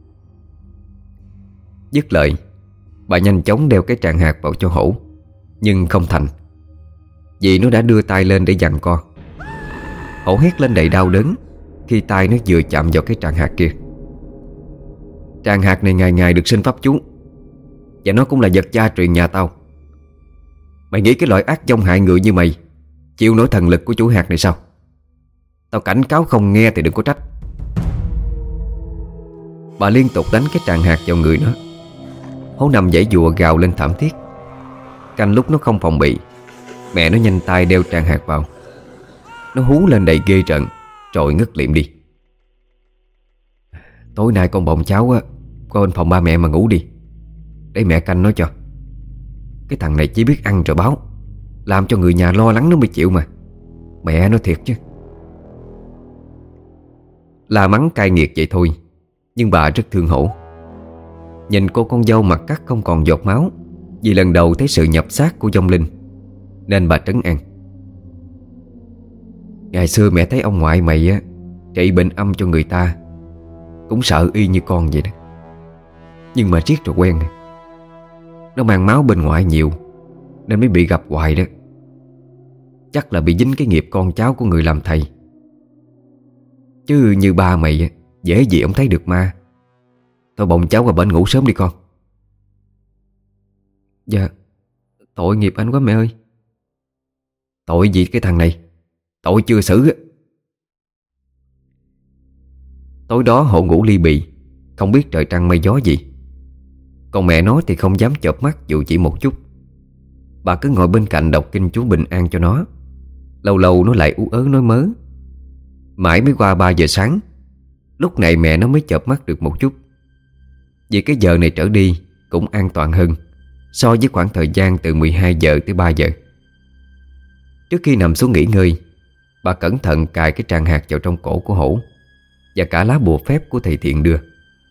Dứt lời, bà nhanh chóng đeo cái tràng hạt vào cho Hổ, nhưng không thành, vì nó đã đưa tay lên để giằng co. Hổ hét lên đầy đau đớn khi tay nó vừa chạm vào cái tràng hạt kia. Tràng hạt này ngày ngày được sinh pháp chú, và nó cũng là vật gia truyền nhà tao. Mày nghĩ cái loại ác vong hại người như mày chịu nổi thần lực của chủ hạt này sao? Tao cảnh cáo không nghe thì đừng có trách. Bà liên tục đánh cái tràng hạt vào người nó. Hổ nằm giãy giụa gào lên thảm thiết. Canh lúc nó không phòng bị, mẹ nó nhanh tay đeo tràng hạt vào. Nó hú lên đầy ghê rợn, rồi ngất liệm đi. Tối nay con bồng cháu á qua bên phòng ba mẹ mà ngủ đi, để mẹ canh nó cho. Cái thằng này chỉ biết ăn rồi báo, làm cho người nhà lo lắng nó mới chịu mà. Mẹ nó thiệt chứ. La mắng cay nghiệt vậy thôi, nhưng bà rất thương Hổ. Nhìn cô con dâu mặt cắt không còn giọt máu vì lần đầu thấy sự nhập xác của vong linh, nên bà trấn an: Ngày xưa mẹ thấy ông ngoại mày á trị bệnh âm cho người ta, cũng sợ y như con vậy đó. Nhưng mà riết rồi quen. Nó mang máu bên ngoại nhiều nên mới bị gặp hoài đó. Chắc là bị dính cái nghiệp con cháu của người làm thầy. Chứ như ba mày dễ gì ông thấy được ma. Thôi bồng cháu qua bên ngủ sớm đi con. Dạ, tội nghiệp anh quá mẹ ơi. Tội gì cái thằng này? Tội chưa xử á. Tối đó Hổ ngủ ly bì, không biết trời trăng mây gió gì. Còn mẹ nó thì không dám chợp mắt dù chỉ một chút. Bà cứ ngồi bên cạnh đọc kinh chú bình an cho nó. Lâu lâu nó lại ú ớ nói mớ. Mãi mới qua ba giờ sáng, lúc này mẹ nó mới chợp mắt được một chút. Vì cái giờ này trở đi cũng an toàn hơn so với khoảng thời gian từ mười hai giờ tới ba giờ. Trước khi nằm xuống nghỉ ngơi, bà cẩn thận cài cái tràng hạt vào trong cổ của Hổ và cả lá bùa phép của thầy Thiện đưa.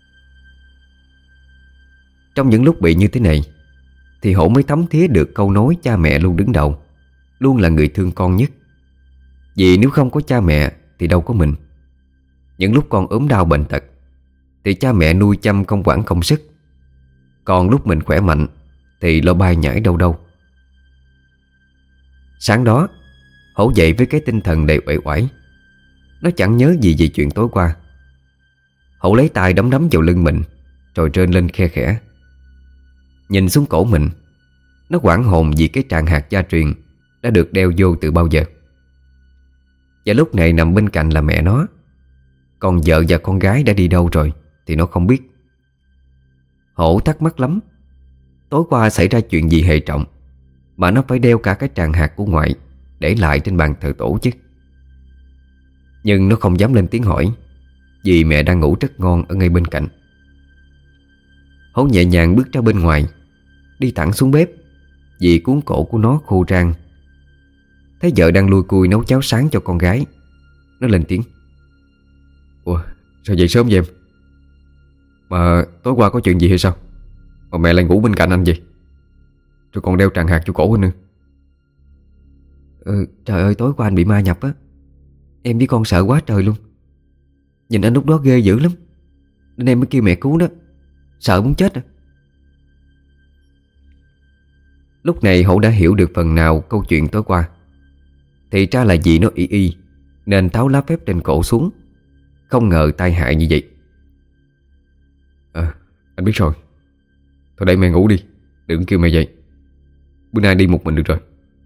Trong những lúc bị như thế này thì Hổ mới thấm thía được câu nói cha mẹ luôn đứng đầu, luôn là người thương con nhất. Vì nếu không có cha mẹ thì đâu có mình. Những lúc con ốm đau bệnh tật, thì cha mẹ nuôi chăm không quản công sức, còn lúc mình khỏe mạnh thì lo bay nhảy đâu đâu. Sáng đó Hổ dậy với cái tinh thần đầy uể oải. Nó chẳng nhớ gì về chuyện tối qua. Hổ lấy tay đấm đấm vào lưng mình, rồi trơn lên khe khẽ. Nhìn xuống cổ mình, nó hoảng hồn vì cái tràng hạt gia truyền đã được đeo vô từ bao giờ. Và lúc này nằm bên cạnh là mẹ nó, còn vợ và con gái đã đi đâu rồi thì nó không biết. Hổ thắc mắc lắm. Tối qua xảy ra chuyện gì hệ trọng mà nó phải đeo cả cái tràng hạt của ngoại để lại trên bàn thờ tổ chứ. Nhưng nó không dám lên tiếng hỏi, vì mẹ đang ngủ rất ngon ở ngay bên cạnh. Hổ nhẹ nhàng bước ra bên ngoài, đi thẳng xuống bếp, vì cuốn cổ của nó khô rang. Thấy vợ đang lui cui nấu cháo sáng cho con gái, nó lên tiếng: Ủa, sao dậy sớm vậy em? Mà tối qua có chuyện gì hay sao mà mẹ lại ngủ bên cạnh anh vậy? Rồi còn đeo tràng hạt cho cổ anh nữa. Ừ, trời ơi, tối qua anh bị ma nhập á. Em với con sợ quá trời luôn. Nhìn anh lúc đó ghê dữ lắm, nên em mới kêu mẹ cứu đó. Sợ muốn chết à. Lúc này Hổ đã hiểu được phần nào câu chuyện tối qua. Thì ra là vì nó y y nên tháo lá phép trên cổ xuống. Không ngờ tai hại như vậy. À, anh biết rồi. Thôi để mẹ ngủ đi, đừng kêu mẹ dậy. Bữa nay đi một mình được rồi.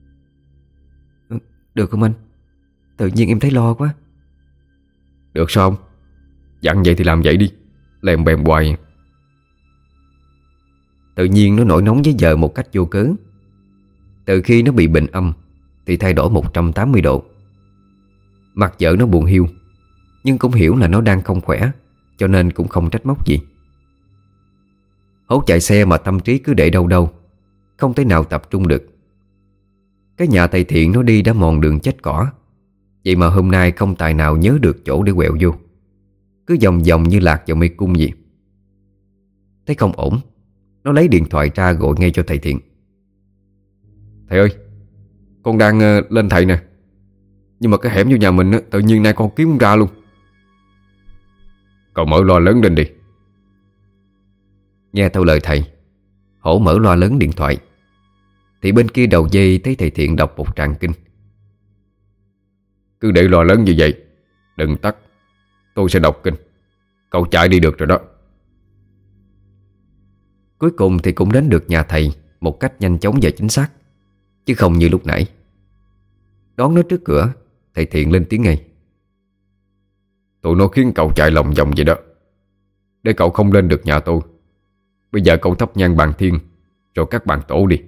Được không anh? Tự nhiên em thấy lo quá. Được sao không? Dặn vậy thì làm vậy đi, lèm bèm hoài. Tự nhiên nó nổi nóng với vợ một cách vô cớ. Từ khi nó bị bệnh âm thì thay đổi một trăm tám mươi độ. Mặt vợ nó buồn hiu, nhưng cũng hiểu là nó đang không khỏe, cho nên cũng không trách móc gì. Hổ chạy xe mà tâm trí cứ để đâu đâu, không thể nào tập trung được. Cái nhà thầy Thiện nó đi đã mòn đường chết cỏ, vậy mà hôm nay không tài nào nhớ được chỗ để quẹo vô, cứ vòng vòng như lạc vào mê cung vậy. Thấy không ổn, nó lấy điện thoại ra gọi ngay cho thầy Thiện. Thầy ơi, con đang uh, lên thầy nè. Nhưng mà cái hẻm vô nhà mình uh, tự nhiên nay con kiếm không ra luôn. Cậu mở loa lớn lên đi. Nghe theo lời thầy, Hổ mở loa lớn điện thoại. Thì bên kia đầu dây thấy thầy Thiện đọc một tràng kinh. Cứ để loa lớn như vậy, đừng tắt, tôi sẽ đọc kinh. Cậu chạy đi được rồi đó. Cuối cùng thì cũng đến được nhà thầy một cách nhanh chóng và chính xác, chứ không như lúc nãy. Đón nó trước cửa, thầy Thiện lên tiếng ngay. Tụi nó khiến cậu chạy lòng vòng vậy đó, để cậu không lên được nhà tôi. Bây giờ cậu thắp nhang bàn thiên, rồi các bàn tổ đi.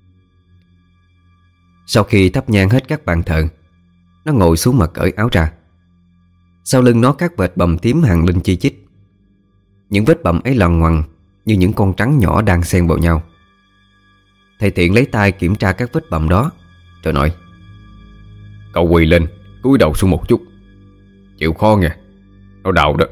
Sau khi thắp nhang hết các bàn thờ, nó ngồi xuống mà cởi áo ra. Sau lưng nó các vệt bầm tím hàng linh chi chít. Những vết bầm ấy lằn ngoằn như những con trắng nhỏ đang xen vào nhau. Thầy Thiện lấy tay kiểm tra các vết bầm đó, rồi nói: Cậu quỳ lên, cúi đầu xuống một chút. Chịu khó nghe, nó đau đó.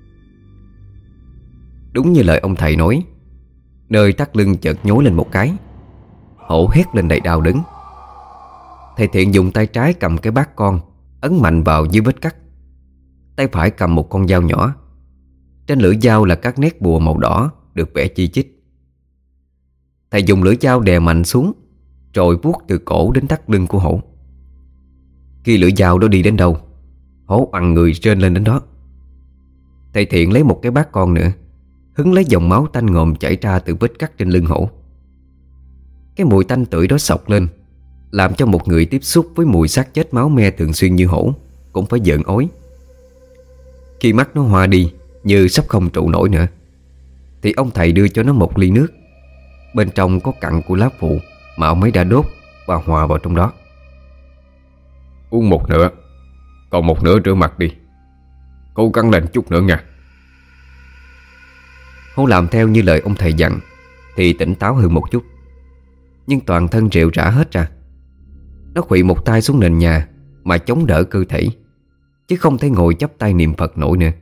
Đúng như lời ông thầy nói, nơi thắt lưng chợt nhối lên một cái. Hổ hét lên đầy đau đớn. Thầy Thiện dùng tay trái cầm cái bát con, ấn mạnh vào dưới vết cắt. Tay phải cầm một con dao nhỏ. Trên lưỡi dao là các nét bùa màu đỏ được vẽ chi chít. Thầy dùng lưỡi dao đè mạnh xuống, rồi vuốt từ cổ đến thắt lưng của Hổ. Khi lưỡi dao đó đi đến đâu, Hổ ằn người trên lên đến đó. Thầy Thiện lấy một cái bát con nữa, hứng lấy dòng máu tanh ngòm chảy ra từ vết cắt trên lưng Hổ. Cái mùi tanh tưởi đó xộc lên, làm cho một người tiếp xúc với mùi xác chết máu me thường xuyên như Hổ cũng phải giận ối. Khi mắt nó hoa đi như sắp không trụ nổi nữa, thì ông thầy đưa cho nó một ly nước. Bên trong có cặn của lá phụ mà ông ấy đã đốt và hòa vào trong đó. Uống một nửa, còn một nửa rửa mặt đi. Cố gắng lên chút nữa nha. Hổ làm theo như lời ông thầy dặn thì tỉnh táo hơn một chút, nhưng toàn thân rệu rã hết ra. Nó khuỵu một tay xuống nền nhà mà chống đỡ cơ thể, chứ không thể ngồi chắp tay niệm Phật nổi nữa.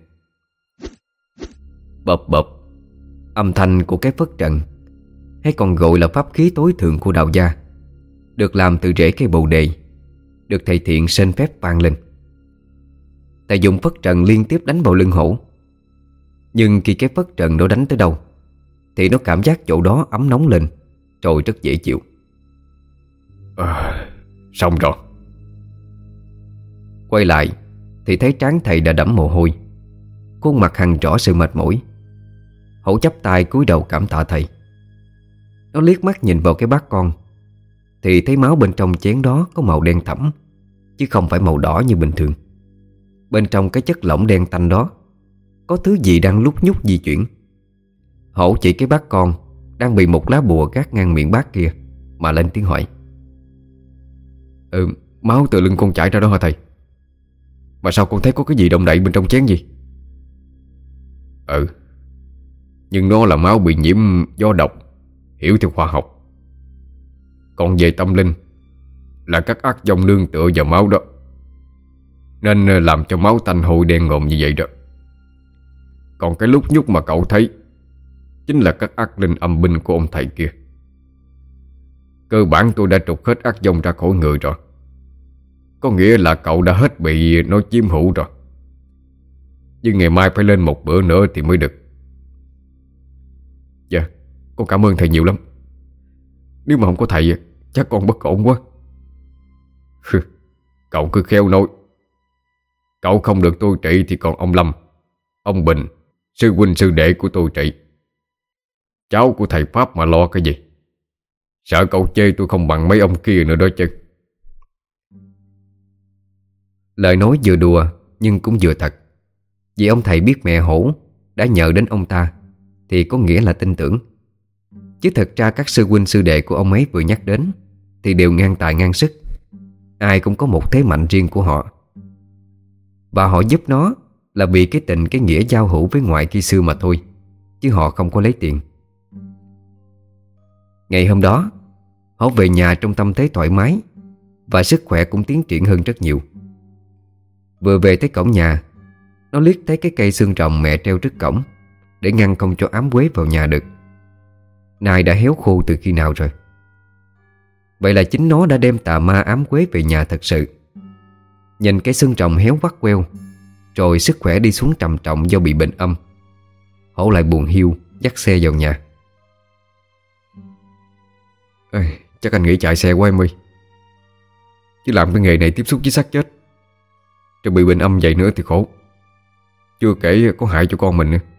Bập bập, âm thanh của cái phất trần, hay còn gọi là pháp khí tối thượng của đạo gia, được làm từ rễ cây bồ đề, được thầy Thiện sên phép vang lên. Thầy dùng phất trần liên tiếp đánh vào lưng Hổ. Nhưng khi cái phất trần đó đánh tới đâu thì nó cảm giác chỗ đó ấm nóng lên, rồi rất dễ chịu. à, Xong rồi. Quay lại thì thấy trán thầy đã đẫm mồ hôi, khuôn mặt hằn rõ sự mệt mỏi. Hổ chắp tay cúi đầu cảm tạ thầy. Nó liếc mắt nhìn vào cái bát con thì thấy máu bên trong chén đó có màu đen thẫm, chứ không phải màu đỏ như bình thường. Bên trong cái chất lỏng đen tanh đó có thứ gì đang lúc nhúc di chuyển. Hổ chỉ cái bát con đang bị một lá bùa gác ngang miệng bát kia mà lên tiếng hỏi. Ừ, máu từ lưng con chảy ra đó hả thầy? Mà sao con thấy có cái gì động đậy bên trong chén gì? Ừ, nhưng nó là máu bị nhiễm do độc, hiểu theo khoa học. Còn về tâm linh là các ác dòng nương tựa vào máu đó, nên làm cho máu tanh hôi đen ngòm như vậy đó. Còn cái lúc nhúc mà cậu thấy chính là các ác linh âm binh của ông thầy kia. Cơ bản tôi đã trục hết ác dòng ra khỏi người rồi. Có nghĩa là cậu đã hết bị nó chiếm hữu rồi. Nhưng ngày mai phải lên một bữa nữa thì mới được. Dạ, con cảm ơn thầy nhiều lắm. Nếu mà không có thầy chắc con bất ổn quá. Cậu cứ khéo nói. Cậu không được tôi trị thì còn ông Lâm, ông Bình, sư huynh sư đệ của tôi trị. Cháu của thầy Pháp mà lo cái gì. Sợ cậu chê tôi không bằng mấy ông kia nữa đó chứ. Lời nói vừa đùa nhưng cũng vừa thật. Vì ông thầy biết mẹ Hổ đã nhờ đến ông ta thì có nghĩa là tin tưởng. Chứ thật ra các sư huynh sư đệ của ông ấy vừa nhắc đến thì đều ngang tài ngang sức. Ai cũng có một thế mạnh riêng của họ. Và họ giúp nó là vì cái tình cái nghĩa giao hữu với ngoại khi xưa mà thôi, chứ họ không có lấy tiền. Ngày hôm đó họ về nhà trong tâm thế thoải mái, và sức khỏe cũng tiến triển hơn rất nhiều. Vừa về tới cổng nhà, nó liếc thấy cái cây xương rồng mẹ treo trước cổng để ngăn không cho ám quế vào nhà được. Nai đã héo khô từ khi nào rồi. Vậy là chính nó đã đem tà ma ám quế về nhà thật sự. Nhìn cái xương rồng héo vắt queo, rồi sức khỏe đi xuống trầm trọng do bị bệnh âm, Hổ lại buồn hiu dắt xe vào nhà. Ê, chắc anh nghĩ chạy xe quá em ơi. Chứ làm cái nghề này tiếp xúc với xác chết, rồi bị bệnh âm vậy nữa thì khổ. Chưa kể có hại cho con mình nữa.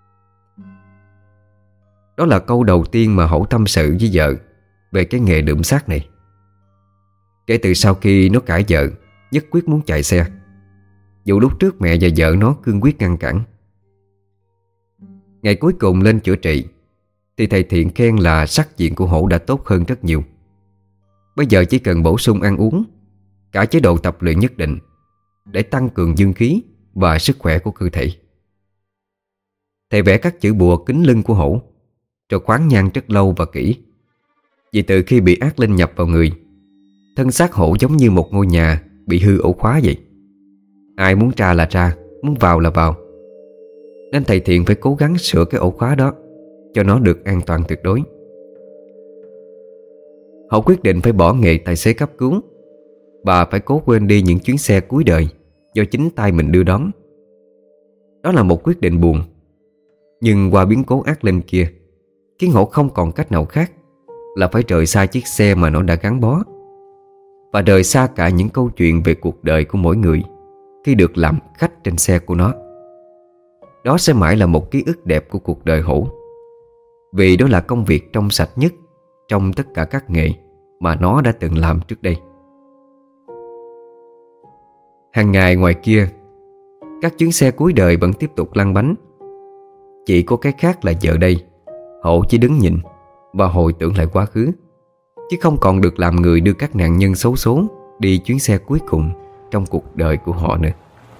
Đó là câu đầu tiên mà Hổ tâm sự với vợ về cái nghề đượm xác này. Kể từ sau khi nó cãi vợ, nhất quyết muốn chạy xe, dù lúc trước mẹ và vợ nó cương quyết ngăn cản. Ngày cuối cùng lên chữa trị thì thầy Thiện khen là sắc diện của Hổ đã tốt hơn rất nhiều. Bây giờ chỉ cần bổ sung ăn uống, cả chế độ tập luyện nhất định để tăng cường dương khí và sức khỏe của cơ thể. Thầy vẽ các chữ bùa kính lưng của Hổ, rồi khoáng nhang rất lâu và kỹ. Vì từ khi bị ác linh nhập vào người, thân xác Hổ giống như một ngôi nhà bị hư ổ khóa vậy. Ai muốn ra là ra, muốn vào là vào. Nên thầy Thiện phải cố gắng sửa cái ổ khóa đó cho nó được an toàn tuyệt đối. Hổ quyết định phải bỏ nghề tài xế cấp cứu, và phải cố quên đi những chuyến xe cuối đời do chính tay mình đưa đón. Đó là một quyết định buồn, nhưng qua biến cố ác linh kia khiến Hổ không còn cách nào khác là phải rời xa chiếc xe mà nó đã gắn bó, và rời xa cả những câu chuyện về cuộc đời của mỗi người khi được làm khách trên xe của nó. Đó sẽ mãi là một ký ức đẹp của cuộc đời Hổ, vì đó là công việc trong sạch nhất trong tất cả các nghề mà nó đã từng làm trước đây. Hàng ngày ngoài kia, các chuyến xe cuối đời vẫn tiếp tục lăn bánh. Chỉ có cái khác là giờ đây Hổ chỉ đứng nhìn và hồi tưởng lại quá khứ, chứ không còn được làm người đưa các nạn nhân xấu số đi chuyến xe cuối cùng trong cuộc đời của họ nữa.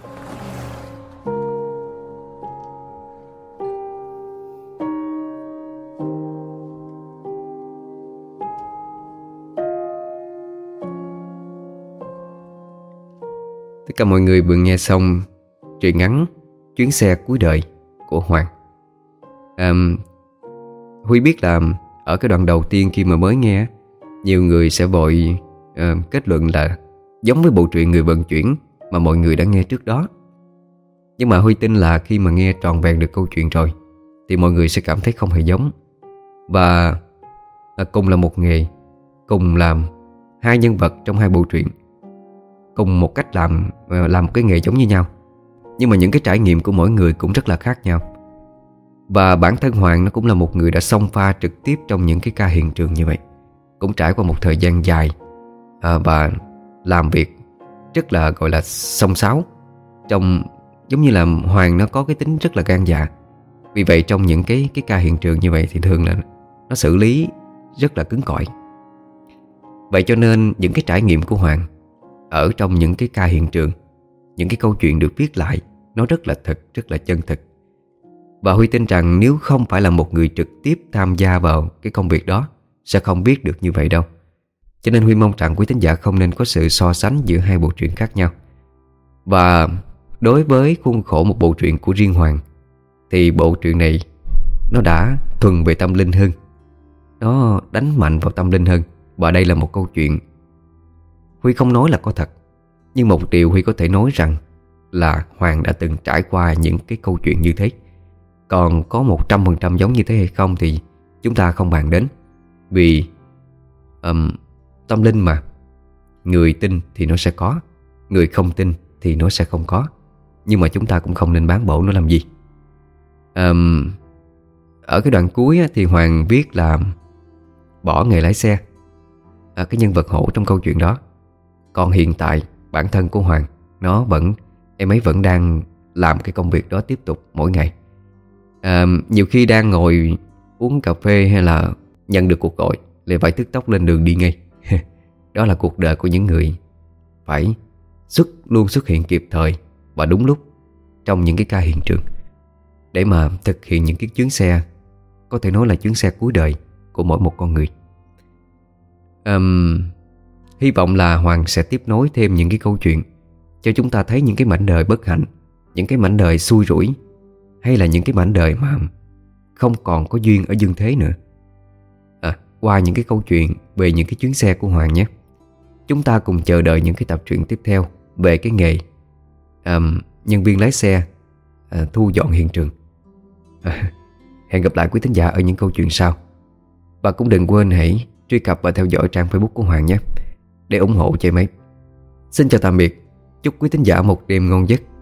Tất cả mọi người vừa nghe xong truyện ngắn Chuyến xe cuối đời của Hoàng. à, Huy biết là ở cái đoạn đầu tiên khi mà mới nghe, nhiều người sẽ vội uh, kết luận là giống với bộ truyện Người vận chuyển mà mọi người đã nghe trước đó. Nhưng mà Huy tin là khi mà nghe trọn vẹn được câu chuyện rồi thì mọi người sẽ cảm thấy không hề giống. Và à, cùng là một nghề, cùng làm hai nhân vật trong hai bộ truyện, cùng một cách làm làm một cái nghề giống như nhau, nhưng mà những cái trải nghiệm của mỗi người cũng rất là khác nhau. Và bản thân Hoàng nó cũng là một người đã xông pha trực tiếp trong những cái ca hiện trường như vậy, cũng trải qua một thời gian dài à, và làm việc rất là gọi là xông xáo. Trong giống như là Hoàng nó có cái tính rất là gan dạ. Vì vậy trong những cái cái ca hiện trường như vậy thì thường là nó xử lý rất là cứng cỏi. Vậy cho nên những cái trải nghiệm của Hoàng ở trong những cái ca hiện trường, những cái câu chuyện được viết lại, nó rất là thật, rất là chân thực. Và Huy tin rằng nếu không phải là một người trực tiếp tham gia vào cái công việc đó sẽ không biết được như vậy đâu. Cho nên Huy mong rằng quý thính giả không nên có sự so sánh giữa hai bộ truyện khác nhau. Và đối với khuôn khổ một bộ truyện của riêng Hoàng thì bộ truyện này nó đã thuần về tâm linh hơn, nó đánh mạnh vào tâm linh hơn. Và đây là một câu chuyện Huy không nói là có thật, nhưng một điều Huy có thể nói rằng là Hoàng đã từng trải qua những cái câu chuyện như thế. Còn có một trăm phần trăm giống như thế hay không thì chúng ta không bàn đến. Vì um, tâm linh mà, người tin thì nó sẽ có, người không tin thì nó sẽ không có. Nhưng mà chúng ta cũng không nên bán bổ nó làm gì. um, Ở cái đoạn cuối á, thì Hoàng viết là bỏ nghề lái xe, à, cái nhân vật Hổ trong câu chuyện đó. Còn hiện tại bản thân của Hoàng, nó vẫn em ấy vẫn đang làm cái công việc đó tiếp tục mỗi ngày. à, Nhiều khi đang ngồi uống cà phê hay là nhận được cuộc gọi lại phải tức tốc lên đường đi ngay. Đó là cuộc đời của những người phải xuất luôn xuất hiện kịp thời và đúng lúc trong những cái ca hiện trường để mà thực hiện những cái chuyến xe, có thể nói là chuyến xe cuối đời của mỗi một con người. um, Hy vọng là Hoàng sẽ tiếp nối thêm những cái câu chuyện cho chúng ta thấy những cái mảnh đời bất hạnh, những cái mảnh đời xui rủi, hay là những cái mảnh đời mà không còn có duyên ở dương thế nữa. à, Qua những cái câu chuyện về những cái chuyến xe của Hoàng nhé. Chúng ta cùng chờ đợi những cái tập truyện tiếp theo về cái nghề um, nhân viên lái xe uh, thu dọn hiện trường. à, Hẹn gặp lại quý thính giả ở những câu chuyện sau. Và cũng đừng quên hãy truy cập và theo dõi trang Facebook của Hoàng nhé, để ủng hộ cho em ấy. Xin chào tạm biệt. Chúc quý thính giả một đêm ngon giấc.